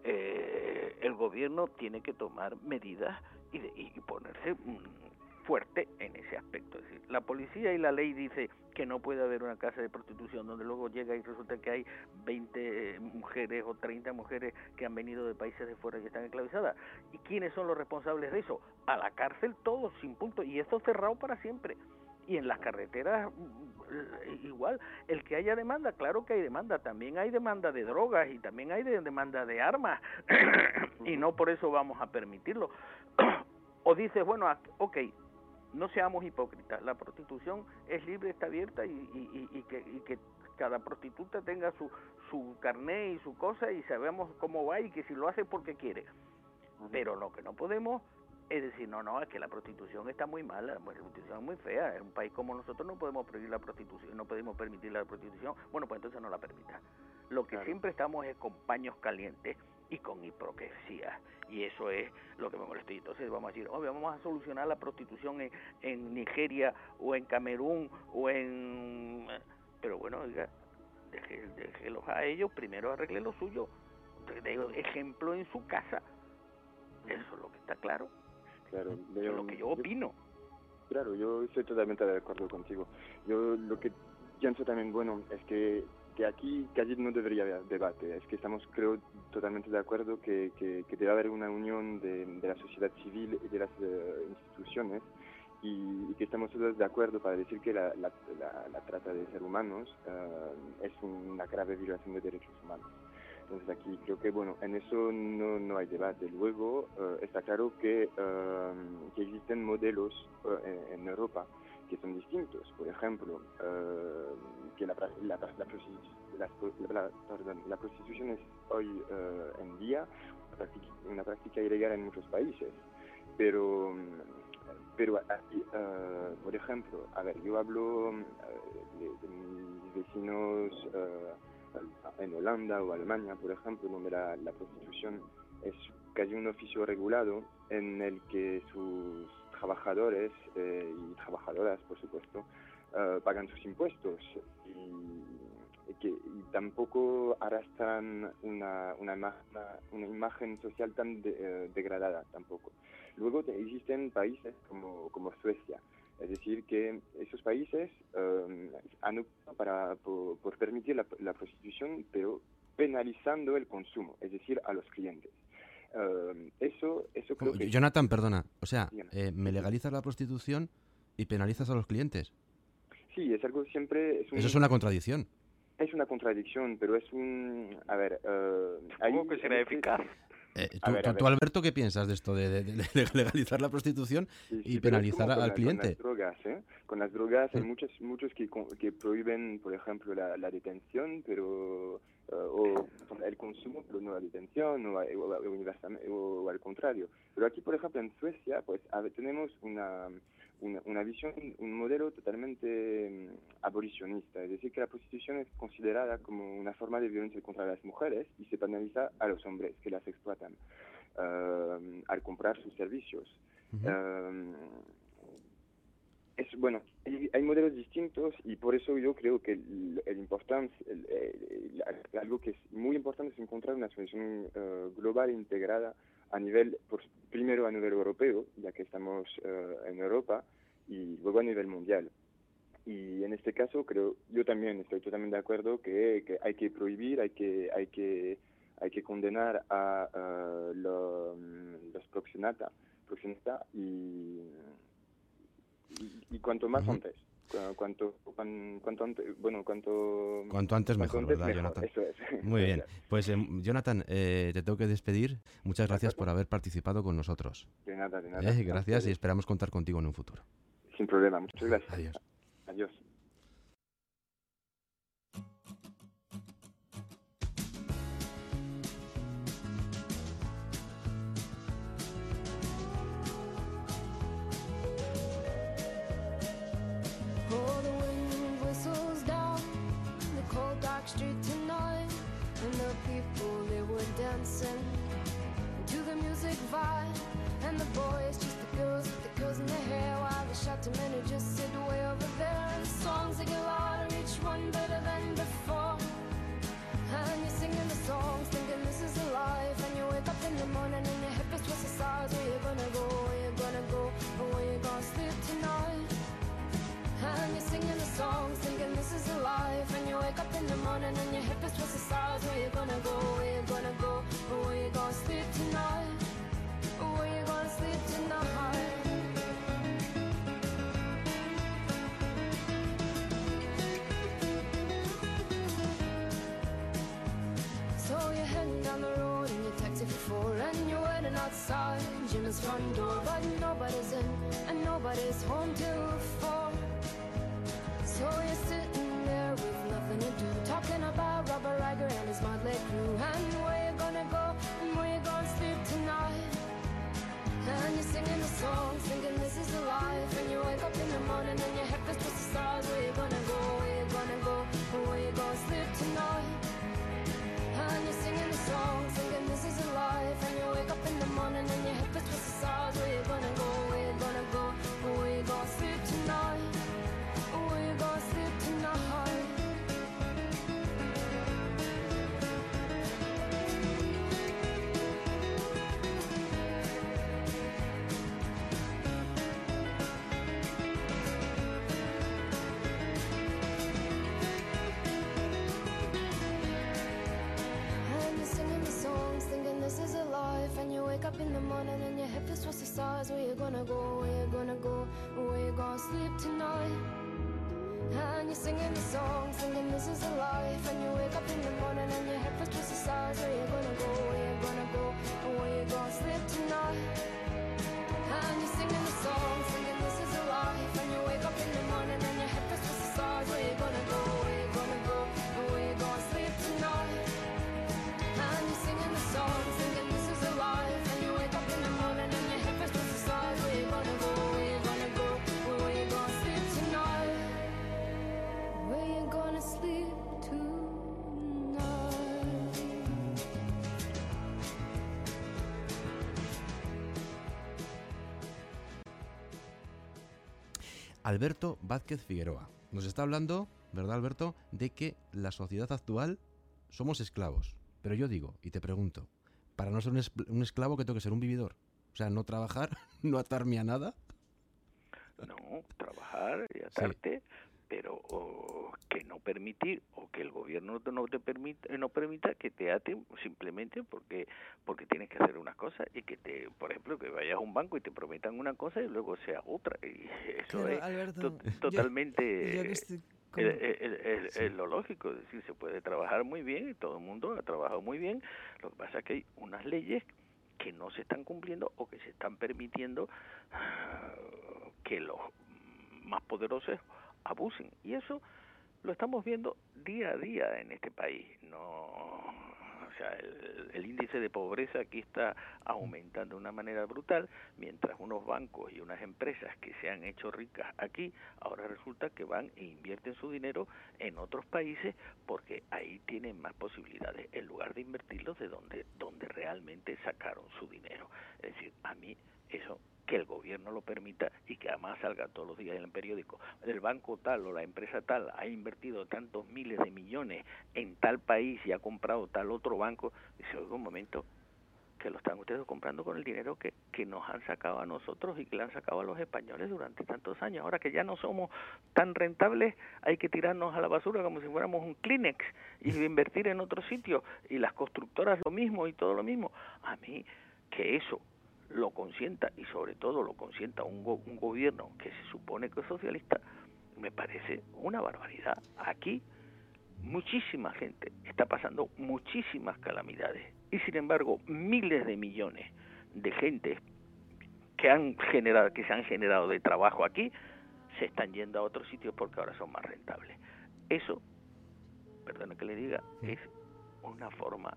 El gobierno tiene que tomar medidas y ponerse fuerte en ese aspecto. Es decir, la policía y la ley dice que no puede haber una casa de prostitución donde luego llega y resulta que hay 20 mujeres o 30 mujeres que han venido de países de fuera y están esclavizadas. ¿Y quiénes son los responsables de eso? A la cárcel todos, sin punto. Y esto cerrado para siempre. Y en las carreteras igual, el que haya demanda, claro que hay demanda, también hay demanda de drogas y también hay demanda de armas y no por eso vamos a permitirlo. O dices, bueno, ok, no seamos hipócritas, la prostitución es libre, está abierta y que cada prostituta tenga su carné y su cosa y sabemos cómo va y que si lo hace porque quiere. Pero lo que no podemos es decir, no, es que la prostitución está muy mala, la prostitución es muy fea, en un país como nosotros no podemos prohibir la prostitución, no podemos permitir la prostitución, bueno, pues entonces no la permita. Lo que siempre estamos es con paños calientes y con hipocresía, y eso es lo que me molesta. Entonces, vamos a decir, oye, vamos a solucionar la prostitución en Nigeria o en Camerún o en... Pero bueno, oiga, déjelos a ellos, primero arreglen lo suyo. Ejemplo en su casa. Eso es lo que está claro. Claro, Eso es lo que yo opino. Claro, yo estoy totalmente de acuerdo contigo. Yo lo que pienso también, bueno, es que aquí casi no debería haber debate. Es que estamos, creo, totalmente de acuerdo que debe haber una unión de la sociedad civil y de las instituciones, y que estamos todos de acuerdo para decir que la trata de seres humanos es una grave violación de derechos humanos. Entonces aquí creo que, bueno, en eso no hay debate. Luego está claro que existen modelos en Europa que son distintos. Por ejemplo, que la prostitución es hoy en día una práctica ilegal en muchos países. Pero aquí, por ejemplo, a ver, yo hablo de mis vecinos en Holanda o Alemania, por ejemplo, donde la prostitución es casi un oficio regulado en el que sus trabajadores y trabajadoras, por supuesto, pagan sus impuestos y tampoco arrastran una imagen social tan degradada tampoco. Luego existen países como Suecia. Es decir, que esos países han optado por permitir la prostitución, pero penalizando el consumo, es decir, a los clientes. Eso creo que... Jonathan, perdona, o sea, ¿me legalizas la prostitución y penalizas a los clientes? Sí, es algo siempre... Eso es una contradicción. Es una contradicción, pero es un... A ver... ¿Cómo que será eficaz? ¿Tú, Alberto, qué piensas de esto de legalizar la prostitución y penalizar al cliente? Con las drogas hay muchos que prohíben, por ejemplo, la detención, pero o el consumo, pero no la detención, o al contrario. Pero aquí, por ejemplo, en Suecia, pues tenemos una visión, un modelo totalmente abolicionista, es decir, que la prostitución es considerada como una forma de violencia contra las mujeres y se penaliza a los hombres que las explotan al comprar sus servicios. Bueno, hay modelos distintos y por eso yo creo que algo que es muy importante es encontrar una solución global integrada primero a nivel europeo, ya que estamos en Europa, y luego a nivel mundial. Y en este caso yo también estoy totalmente de acuerdo que hay que prohibir, hay que condenar a los proxenetas y cuanto más antes. Cuanto antes mejor, ¿verdad, Jonathan? Eso es. Muy bien. Pues, Jonathan, te tengo que despedir. Muchas gracias por haber participado con nosotros. De nada. Gracias y esperamos contar contigo en un futuro. Sin problema. Muchas gracias. Adiós. Adiós. Oh, the wind whistles down the cold dark street tonight, and the people, they were dancing to the music vibe, and the boys, just the girls with the curls in their hair, while the shouting men who just sit way over there. The songs they get louder, each one better than before, and you're singing the songs thinking this is a life, and you wake up in the morning and your hip is twisted sides. Where you gonna go, where you gonna go, or where you gonna sleep tonight? And you're singing the songs, thinking this is a life, and you wake up in the morning and your hip is twisted sides. Where you gonna go, where you gonna go, or where you gonna sleep tonight, or where you gonna sleep tonight? So you're heading down the road in your taxi for 4, and you're waiting outside Jim's front door, but nobody's in and nobody's home till 4. So you're sitting there with nothing to do, talking about Robert Riger and his motley crew, and where you gonna go and where you gonna sleep tonight. And you're singing the songs, thinking this is the life, and you wake up in the morning and your head feels just the stars. Where you gonna go, where you gonna go, or where you gonna sleep tonight. And you're singing the songs, thinking this is a life, and you wake up in the morning and your head feels just the stars. Where you stars. Where you gonna go? Where you gonna go? Where you gonna sleep tonight? And you're singing the song, thinking this is a life. And you wake up in the morning and your head feels just the stars. Where you gonna go? Where you gonna go? Where you gonna sleep tonight? And you're singing the song, thinking this is a life. And you wake up in the morning and your head feels just the stars. Where you gonna go? Where you gonna go? Where you gonna sleep tonight? And you're singing the song, thinking this is a life. And you wake up in the morning and your head feels just the stars. Where you gonna go? Where you gonna go? Where you gonna sleep tonight? Where you gonna sleep tonight? Alberto Vázquez Figueroa nos está hablando, ¿verdad, Alberto?, de que la sociedad actual somos esclavos. Pero yo digo, y te pregunto, para no ser un esclavo, ¿qué tengo que ser? ¿Un vividor? O sea, no trabajar, no atarme a nada. No, trabajar y atarte, pero que no permitir, o que el gobierno no permita que te aten simplemente porque tienes que hacer unas cosas, y que por ejemplo, que vayas a un banco y te prometan una cosa y luego sea otra, y eso Claro, es Alberto, totalmente yo que estoy es lo lógico. Es decir, se puede trabajar muy bien y todo el mundo ha trabajado muy bien. Lo que pasa es que hay unas leyes que no se están cumpliendo, o que se están permitiendo que los más poderosos abusen, y eso lo estamos viendo día a día en este país. O sea, el índice de pobreza aquí está aumentando de una manera brutal, mientras unos bancos y unas empresas que se han hecho ricas aquí, ahora resulta que van e invierten su dinero en otros países, porque ahí tienen más posibilidades, en lugar de invertirlos de donde realmente sacaron su dinero. Es decir, a mí eso, que el gobierno lo permita, y que además salga todos los días en el periódico, el banco tal o la empresa tal ha invertido tantos miles de millones en tal país y ha comprado tal otro banco, dice, oiga, un momento, que lo están ustedes comprando con el dinero que nos han sacado a nosotros y que le han sacado a los españoles durante tantos años. Ahora que ya no somos tan rentables, hay que tirarnos a la basura como si fuéramos un Kleenex y invertir en otro sitio, y las constructoras lo mismo y todo lo mismo. A mí, que eso lo consienta, y sobre todo lo consienta un gobierno que se supone que es socialista, me parece una barbaridad. Aquí muchísima gente está pasando muchísimas calamidades, y sin embargo miles de millones de gente que se han generado de trabajo aquí se están yendo a otros sitios porque ahora son más rentables. Eso, perdona que le diga, es una forma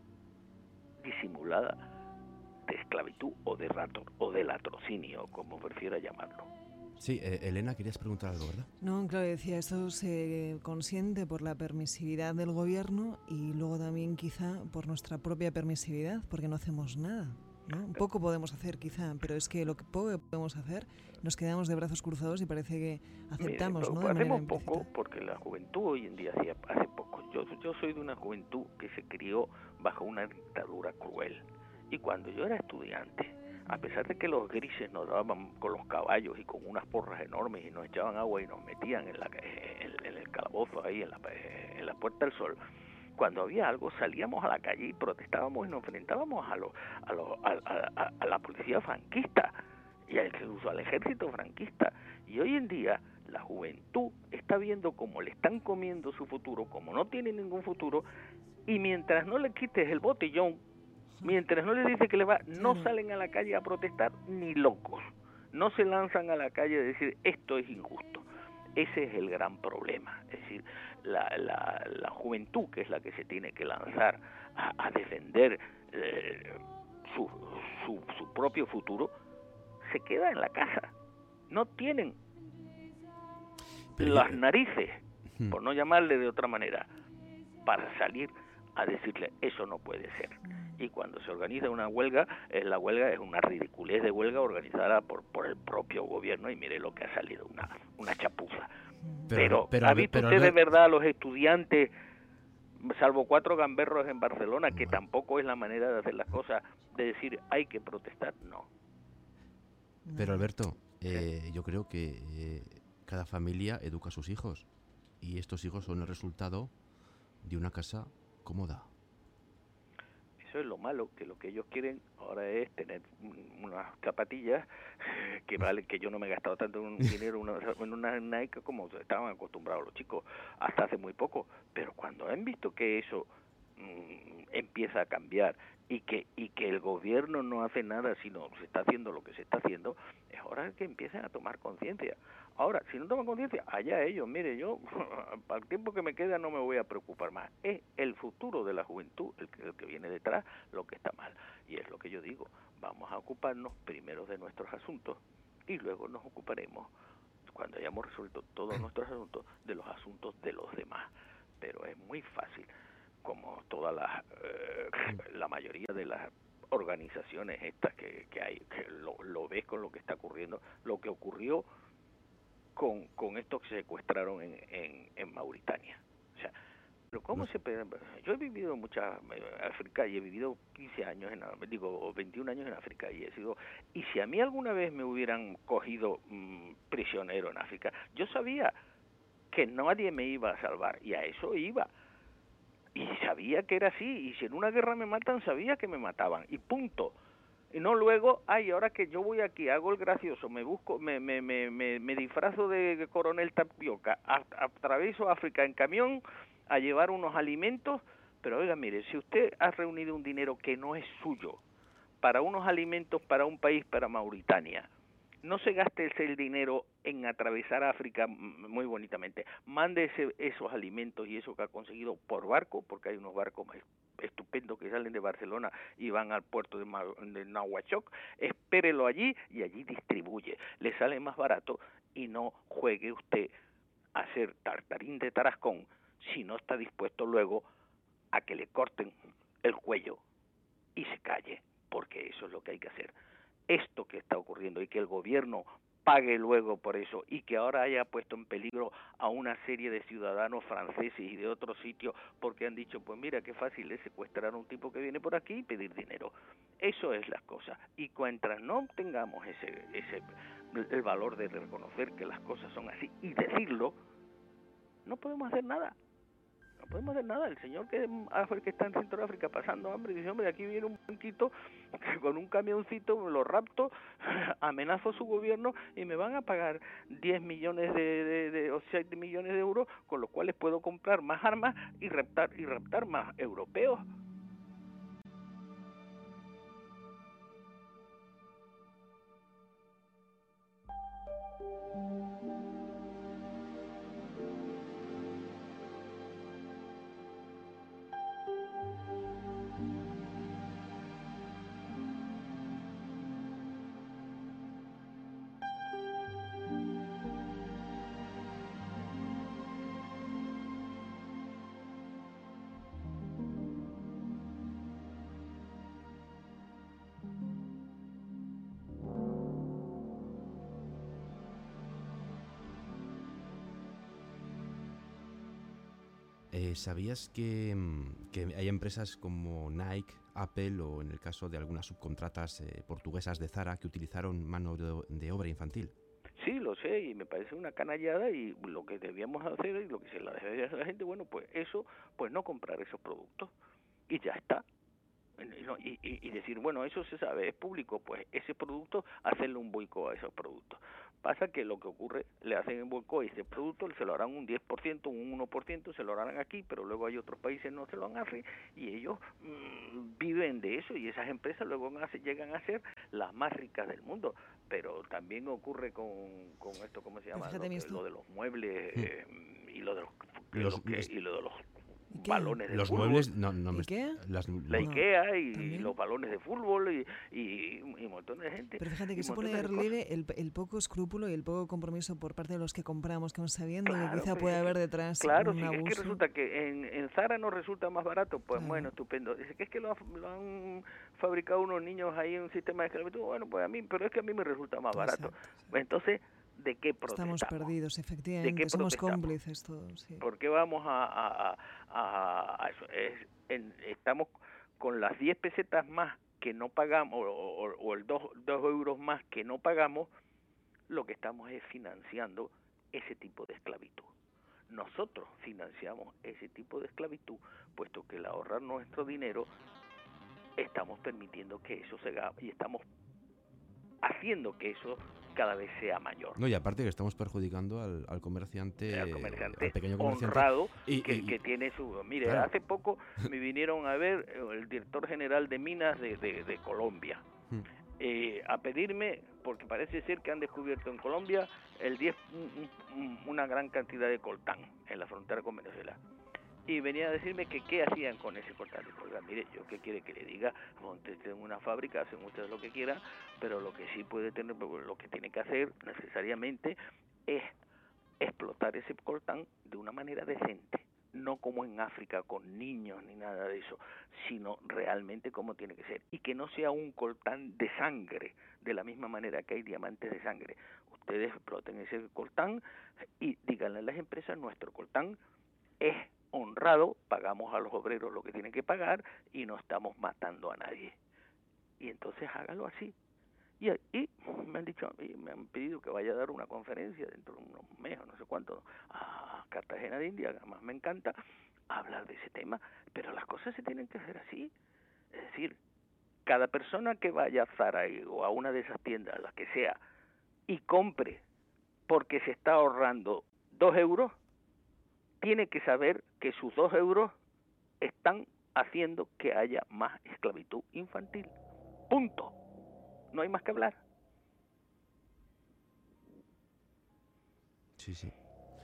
disimulada de esclavitud o de latrocinio, como prefiera llamarlo. Sí, Elena, querías preguntar algo, ¿verdad? No, claro, decía, esto se consiente por la permisividad del gobierno, y luego también quizá por nuestra propia permisividad, porque no hacemos nada, ¿no? Un poco podemos hacer quizá, pero es que lo que poco que podemos hacer, nos quedamos de brazos cruzados y parece que aceptamos, Mire, ¿no? De manera hacemos poco implícita. porque la juventud hoy en día hace poco. Yo soy de una juventud que se crió bajo una dictadura cruel. Y cuando yo era estudiante, a pesar de que los grises nos daban con los caballos y con unas porras enormes y nos echaban agua y nos metían en el calabozo ahí, en la Puerta del Sol, cuando había algo salíamos a la calle y protestábamos y nos enfrentábamos a la policía franquista y incluso al ejército franquista. Y hoy en día la juventud está viendo cómo le están comiendo su futuro, como no tiene ningún futuro, y mientras no le quites el botellón, mientras no le dice que le va, no salen a la calle a protestar ni locos. No se lanzan a la calle a decir esto es injusto. Ese es el gran problema. Es decir, la juventud, que es la que se tiene que lanzar a defender su propio futuro, se queda en la casa. No tienen las narices, por no llamarle de otra manera, para salir a decirle eso no puede ser. Y cuando se organiza una huelga, la huelga es una ridiculez de huelga organizada por el propio gobierno, y mire lo que ha salido, una chapuza. Pero ¿ha visto usted de verdad a los estudiantes, salvo 4 gamberros en Barcelona, que tampoco es la manera de hacer las cosas, de decir hay que protestar? No. Pero Alberto, yo creo que cada familia educa a sus hijos, y estos hijos son el resultado de una casa cómoda. eso es lo malo, que lo que ellos quieren ahora es tener unas zapatillas que vale, que yo no me he gastado tanto un dinero en una Nike como estaban acostumbrados los chicos hasta hace muy poco, pero cuando han visto que eso empieza a cambiar y que el gobierno no hace nada, sino se está haciendo lo que se está haciendo, es hora de que empiecen a tomar conciencia. Ahora, si no toman conciencia, allá ellos, mire, yo para el tiempo que me queda no me voy a preocupar más. Es el futuro de la juventud, el que viene detrás, lo que está mal. Y es lo que yo digo, vamos a ocuparnos primero de nuestros asuntos y luego nos ocuparemos, cuando hayamos resuelto todos nuestros asuntos, de los asuntos de los demás. Pero es muy fácil, como todas la mayoría de las organizaciones estas que hay, que lo ves con lo que está ocurriendo, lo que ocurrió con estos que secuestraron en Mauritania. O sea, pero cómo yo he vivido en África y he vivido 15 años 21 años en África y si a mí alguna vez me hubieran cogido prisionero en África, yo sabía que nadie me iba a salvar y a eso iba. Y sabía que era así, y si en una guerra me matan, sabía que me mataban, y punto. Y no luego, ahora que yo voy aquí, hago el gracioso, me disfrazo de coronel Tapioca, atravieso África en camión a llevar unos alimentos, pero oiga, mire, si usted ha reunido un dinero que no es suyo, para unos alimentos para un país, para Mauritania, no se gaste el dinero en atravesar África muy bonitamente. Mande esos alimentos y eso que ha conseguido por barco, porque hay unos barcos estupendos que salen de Barcelona y van al puerto de Nahuachok. Espérelo allí y allí distribuye. Le sale más barato y no juegue usted a hacer tartarín de tarascón si no está dispuesto luego a que le corten el cuello y se calle, porque eso es lo que hay que hacer. Esto que está ocurriendo y que el gobierno pague luego por eso y que ahora haya puesto en peligro a una serie de ciudadanos franceses y de otros sitios porque han dicho, pues mira qué fácil es secuestrar a un tipo que viene por aquí y pedir dinero. Eso es las cosas. Y mientras no tengamos el valor de reconocer que las cosas son así y decirlo, no podemos hacer nada. No podemos hacer nada. El señor que está en Centro de África pasando hambre dice, hombre, aquí viene un banquito que con un camioncito lo rapto, amenazo a su gobierno y me van a pagar 10 millones o 7 millones de euros, con los cuales puedo comprar más armas y raptar más europeos. ¿Sabías que hay empresas como Nike, Apple o en el caso de algunas subcontratas portuguesas de Zara que utilizaron mano de obra infantil? Sí, lo sé, y me parece una canallada, y lo que debíamos hacer y lo que se la debe hacer a la gente, bueno, pues eso, pues no comprar esos productos y ya está. Y decir, bueno, eso se sabe, es público, pues ese producto, hacerle un boicot a esos productos. Pasa que lo que ocurre, le hacen el boicot a ese producto, se lo harán un 10%, un 1%, se lo harán aquí, pero luego hay otros países no se lo hacen, y ellos viven de eso, y esas empresas luego llegan a ser las más ricas del mundo. Pero también ocurre con esto, ¿cómo se llama? Lo de los muebles y lo de los balones de los fútbol. Muebles ¿Ikea? La Ikea y ¿también? los balones de fútbol y un montón de gente. Pero fíjate que eso pone de relieve el poco escrúpulo y el poco compromiso por parte de los que compramos, que aún sabiendo que quizá puede haber detrás un abuso. Es que resulta que en Zara nos resulta más barato, pues bueno, estupendo. Dice que es que lo han fabricado unos niños ahí en un sistema de esclavitud, bueno, pues pero es que a mí me resulta más barato. Exacto. Entonces, ¿de qué protestamos? Estamos perdidos, efectivamente, somos cómplices todos. Sí. ¿Por qué vamos a eso? Estamos con las 10 pesetas más que no pagamos, o el 2 euros más que no pagamos, lo que estamos es financiando ese tipo de esclavitud. Nosotros financiamos ese tipo de esclavitud, puesto que el ahorrar nuestro dinero estamos permitiendo que eso se haga y estamos haciendo que eso cada vez sea mayor. No, y aparte que estamos perjudicando al comerciante, al pequeño comerciante honrado, que tiene su... Mire, claro, hace poco me vinieron a ver el director general de minas de Colombia, a pedirme, porque parece ser que han descubierto en Colombia una gran cantidad de coltán en la frontera con Venezuela. Y venía a decirme que qué hacían con ese coltán. Oiga, mire, yo qué quiere que le diga, monten una fábrica, hacen ustedes lo que quieran, pero lo que sí puede tener, lo que tiene que hacer necesariamente es explotar ese coltán de una manera decente, no como en África con niños ni nada de eso, sino realmente como tiene que ser, y que no sea un coltán de sangre, de la misma manera que hay diamantes de sangre. Ustedes exploten ese coltán y díganle a las empresas, nuestro coltán es honrado, pagamos a los obreros lo que tienen que pagar y no estamos matando a nadie. Y entonces hágalo así. Y me han dicho, me han pedido que vaya a dar una conferencia dentro de unos meses, no sé cuánto, a Cartagena de India, que además me encanta hablar de ese tema, pero las cosas se tienen que hacer así. Es decir, cada persona que vaya a Zara o a una de esas tiendas, la que sea, y compre porque se está ahorrando 2 euros, tiene que saber que sus 2 euros están haciendo que haya más esclavitud infantil. Punto. No hay más que hablar. Sí, sí.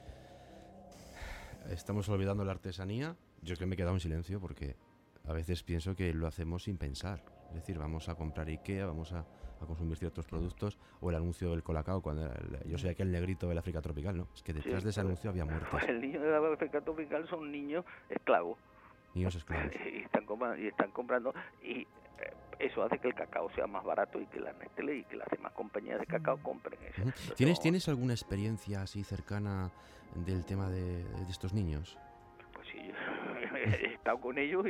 Estamos olvidando la artesanía. Yo es que me he quedado en silencio porque a veces pienso que lo hacemos sin pensar. Es decir, vamos a comprar Ikea, vamos a consumir ciertos productos, o el anuncio del Colacao, cuando yo sé aquel negrito del África tropical, ¿no? Es que detrás de ese anuncio había muertes. Pues el niño de la África tropical son niños esclavos. Niños esclavos. Y están comprando, y eso hace que el cacao sea más barato y que la Nestlé y que las demás compañías de cacao compren eso. Entonces, ¿Tienes alguna experiencia así cercana del tema de estos niños? Pues sí, he estado con ellos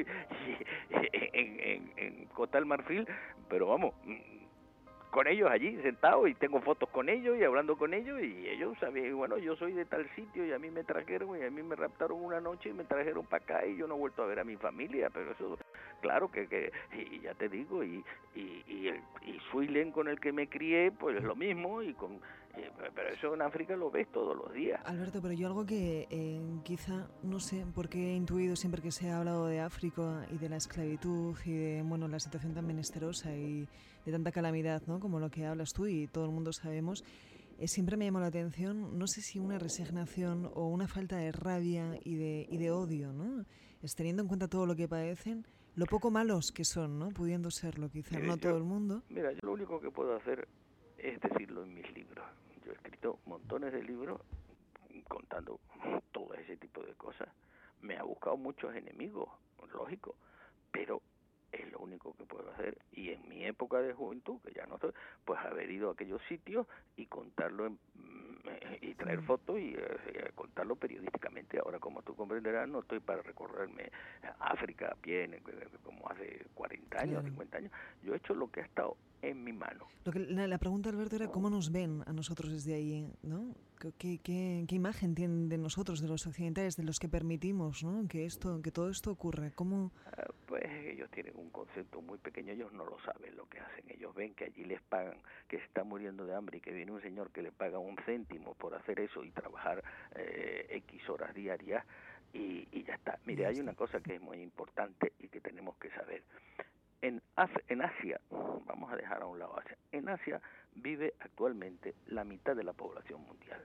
en Costa del Marfil, pero vamos, con ellos allí sentados, y tengo fotos con ellos y hablando con ellos, y ellos sabían, bueno, yo soy de tal sitio y a mí me trajeron y a mí me raptaron una noche y me trajeron para acá y yo no he vuelto a ver a mi familia, pero eso, claro que y ya te digo, y Suilen con el que me crié, pues es lo mismo, pero eso en África lo ves todos los días. Alberto, pero yo algo que quizá, no sé, porque he intuido siempre que se ha hablado de África y de la esclavitud y de, bueno, la situación tan menesterosa y de tanta calamidad, ¿no?, como lo que hablas tú y todo el mundo sabemos, siempre me llamó la atención, no sé si una resignación o una falta de rabia y de odio, ¿no? Es teniendo en cuenta todo lo que padecen, lo poco malos que son, ¿no?, pudiendo serlo quizá, no todo el mundo. Mira, yo lo único que puedo hacer es decirlo en mis libros. Yo he escrito montones de libros contando todo ese tipo de cosas. Me ha buscado muchos enemigos, lógico, pero es lo único que puedo hacer. Y en mi época de juventud, que ya no estoy, pues haber ido a aquellos sitios y contarlo y traer fotos y contarlo periodísticamente. Ahora, como tú comprenderás, no estoy para recorrerme África a pie como hace 40 años, 50 años. Yo he hecho lo que ha estado en mi mano. La pregunta, Alberto, era cómo nos ven a nosotros desde ahí, ¿no? ¿Qué imagen tienen de nosotros, de los occidentales, de los que permitimos, ¿no?, que todo esto ocurra? ¿Cómo? Pues ellos tienen un concepto muy pequeño, ellos no lo saben lo que hacen, ellos ven que allí les pagan, que se está muriendo de hambre y que viene un señor que le paga 1 céntimo por hacer eso y trabajar X horas diarias y ya está. Mire, hay una cosa que es muy importante y que tenemos que saber. En Asia, vamos a dejar a un lado Asia, en Asia vive actualmente la mitad de la población mundial,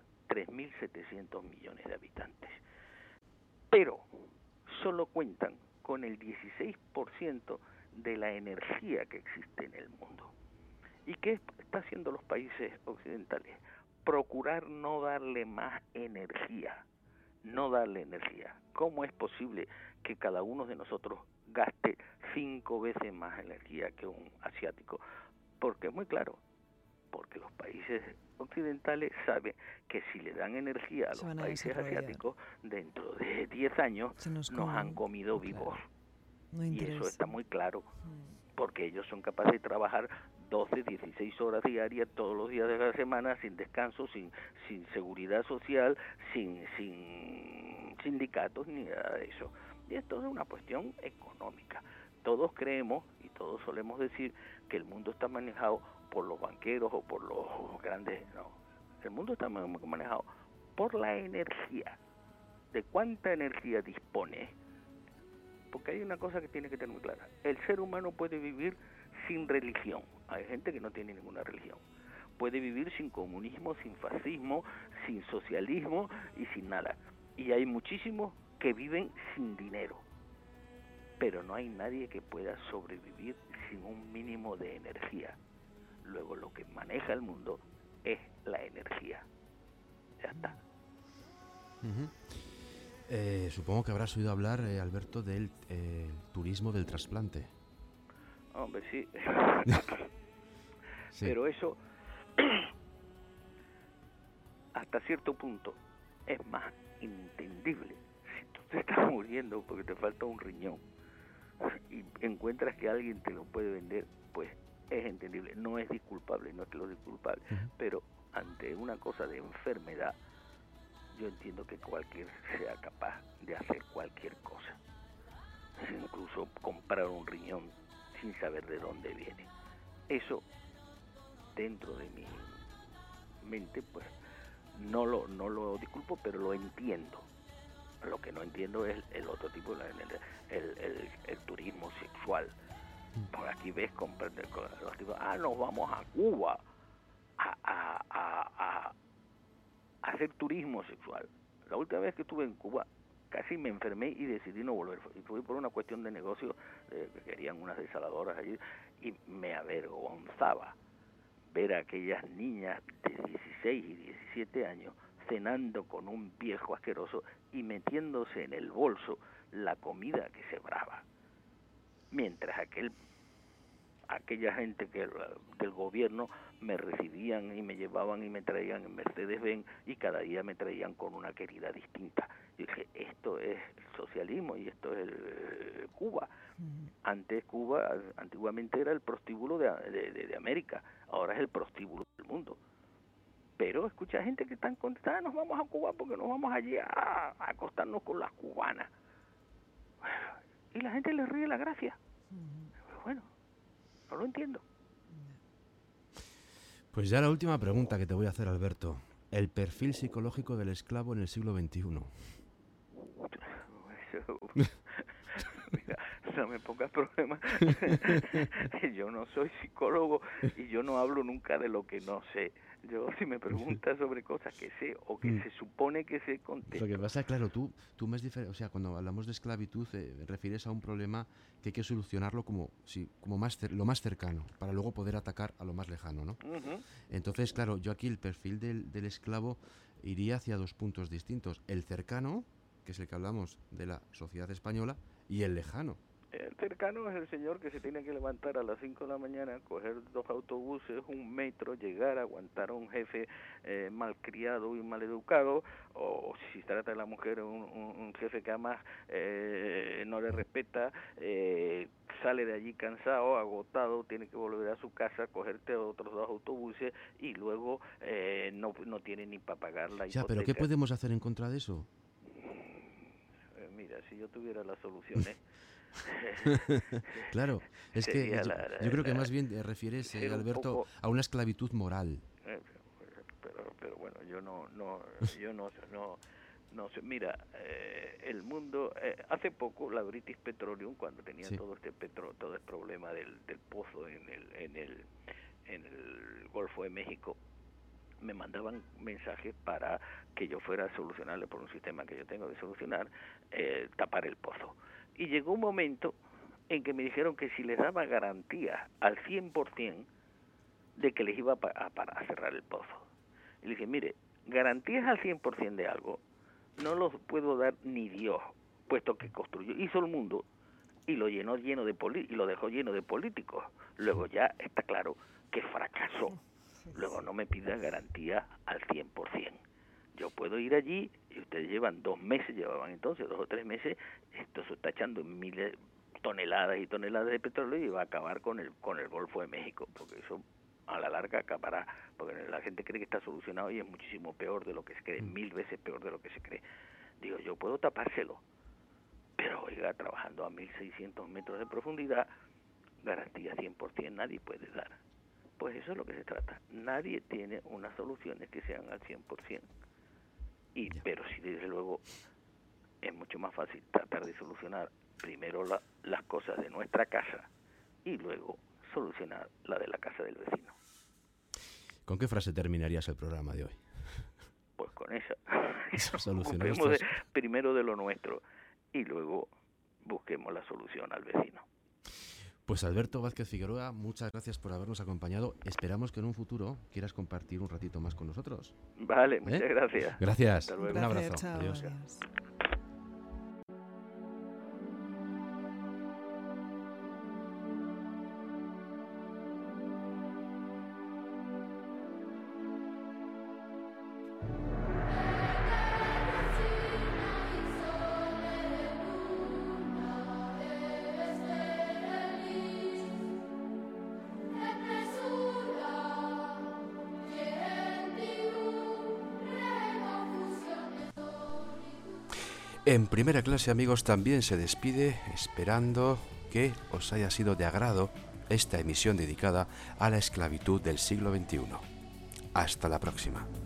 3.700 millones de habitantes, pero solo cuentan con el 16% de la energía que existe en el mundo. ¿Y qué está haciendo los países occidentales? Procurar no darle más energía, no darle energía. ¿Cómo es posible que cada uno de nosotros gaste 5 veces más energía que un asiático? Porque es muy claro, porque los países occidentales saben que si le dan energía a los países asiáticos, dentro de 10 años nos han comido vivos. Y eso está muy claro, porque ellos son capaces de trabajar 12, 16 horas diarias todos los días de la semana, sin descanso, sin seguridad social, sin sindicatos ni nada de eso. Y esto es una cuestión económica. Todos creemos, y todos solemos decir que el mundo está manejado por los banqueros o por los grandes, no, el mundo está manejado por la energía, de cuánta energía dispone, porque hay una cosa que tiene que tener muy clara, el ser humano puede vivir sin religión, hay gente que no tiene ninguna religión, puede vivir sin comunismo, sin fascismo, sin socialismo y sin nada, y hay muchísimos que viven sin dinero, pero no hay nadie que pueda sobrevivir sin un mínimo de energía. Luego lo que maneja el mundo es la energía. Ya está. Supongo que habrás oído hablar, Alberto, del turismo del trasplante. Hombre, sí. Sí. Pero eso, hasta cierto punto, es más entendible. Si tú te estás muriendo porque te falta un riñón y encuentras que alguien te lo puede vender, pues es entendible. No es disculpable, no es que lo disculpable, pero ante una cosa de enfermedad, yo entiendo que cualquiera sea capaz de hacer cualquier cosa, incluso comprar un riñón sin saber de dónde viene. Eso, dentro de mi mente, pues no lo disculpo, pero lo entiendo. Lo que no entiendo es el otro tipo, el turismo sexual. Por aquí ves los tipos, nos vamos a Cuba a hacer turismo sexual. La última vez que estuve en Cuba casi me enfermé y decidí no volver. Y fui por una cuestión de negocio, que querían unas desaladoras allí, y me avergonzaba ver a aquellas niñas de 16 y 17 años cenando con un viejo asqueroso y metiéndose en el bolso la comida que sobraba. Mientras aquella gente del gobierno me recibían y me llevaban y me traían en Mercedes-Benz y cada día me traían con una querida distinta. Yo dije, esto es el socialismo y esto es Cuba. Antes Cuba, antiguamente era el prostíbulo de América, ahora es el prostíbulo del mundo. Pero escucha gente que están contentas, nos vamos a Cuba porque nos vamos allí a acostarnos con las cubanas. Y la gente le ríe la gracia. Pero bueno, no lo entiendo. Pues ya la última pregunta que te voy a hacer, Alberto. El perfil psicológico del esclavo en el siglo XXI. Mira, no me pongas problemas. Yo no soy psicólogo y yo no hablo nunca de lo que no sé. Yo, si me preguntas sobre cosas que sé o que se supone que sé, contesto. Lo que pasa, claro, tú me o sea, cuando hablamos de esclavitud, refieres a un problema que hay que solucionarlo como lo más cercano, para luego poder atacar a lo más lejano, ¿no? Entonces, claro, yo aquí el perfil del esclavo iría hacia dos puntos distintos. El cercano, que es el que hablamos de la sociedad española, y el lejano. El cercano es el señor que se tiene que levantar a las 5 de la mañana, coger 2 autobuses, 1 metro, llegar, aguantar a un jefe malcriado y maleducado, o si se trata de la mujer, un jefe que además no le respeta, sale de allí cansado, agotado, tiene que volver a su casa, cogerte otros 2 autobuses y luego no tiene ni para pagar la hipoteca. Ya, pero ¿qué podemos hacer en contra de eso? Mira, si yo tuviera las soluciones... Claro, es que yo creo que más bien refieres, Alberto, a una esclavitud moral. Pero bueno, yo no sé. Mira, el mundo, hace poco la British Petroleum, cuando tenía todo el problema del pozo en el Golfo de México, me mandaban mensajes para que yo fuera a solucionarle por un sistema que yo tengo de solucionar, tapar el pozo. Y llegó un momento en que me dijeron que si les daba garantía al 100% de que les iba a cerrar el pozo. Y le dije, mire, garantías al 100% de algo no los puedo dar ni Dios, puesto que hizo el mundo y lo llenó y lo dejó lleno de políticos. Luego ya está claro que fracasó. Luego no me pidan garantía al 100%. Yo puedo ir allí y ustedes llevan 2 meses, llevaban entonces 2 o 3 meses, esto se está echando miles, toneladas y toneladas de petróleo y va a acabar con el Golfo de México, porque eso a la larga acabará, porque la gente cree que está solucionado y es muchísimo peor de lo que se cree, 1000 veces peor de lo que se cree. Digo, yo puedo tapárselo, pero oiga, trabajando a 1600 metros de profundidad, garantía 100% nadie puede dar. Pues eso es lo que se trata. Nadie tiene unas soluciones que sean al 100%. Pero sí, desde luego, es mucho más fácil tratar de solucionar primero las cosas de nuestra casa y luego solucionar la de la casa del vecino. ¿Con qué frase terminarías el programa de hoy? Pues con esa. Solucionemos primero de lo nuestro y luego busquemos la solución al vecino. Pues Alberto Vázquez Figueroa, muchas gracias por habernos acompañado. Esperamos que en un futuro quieras compartir un ratito más con nosotros. Vale, muchas gracias. Gracias. Hasta luego. Un abrazo. Chao, Adiós. adiós. En Primera Clase, amigos, también se despide esperando que os haya sido de agrado esta emisión dedicada a la esclavitud del siglo XXI. Hasta la próxima.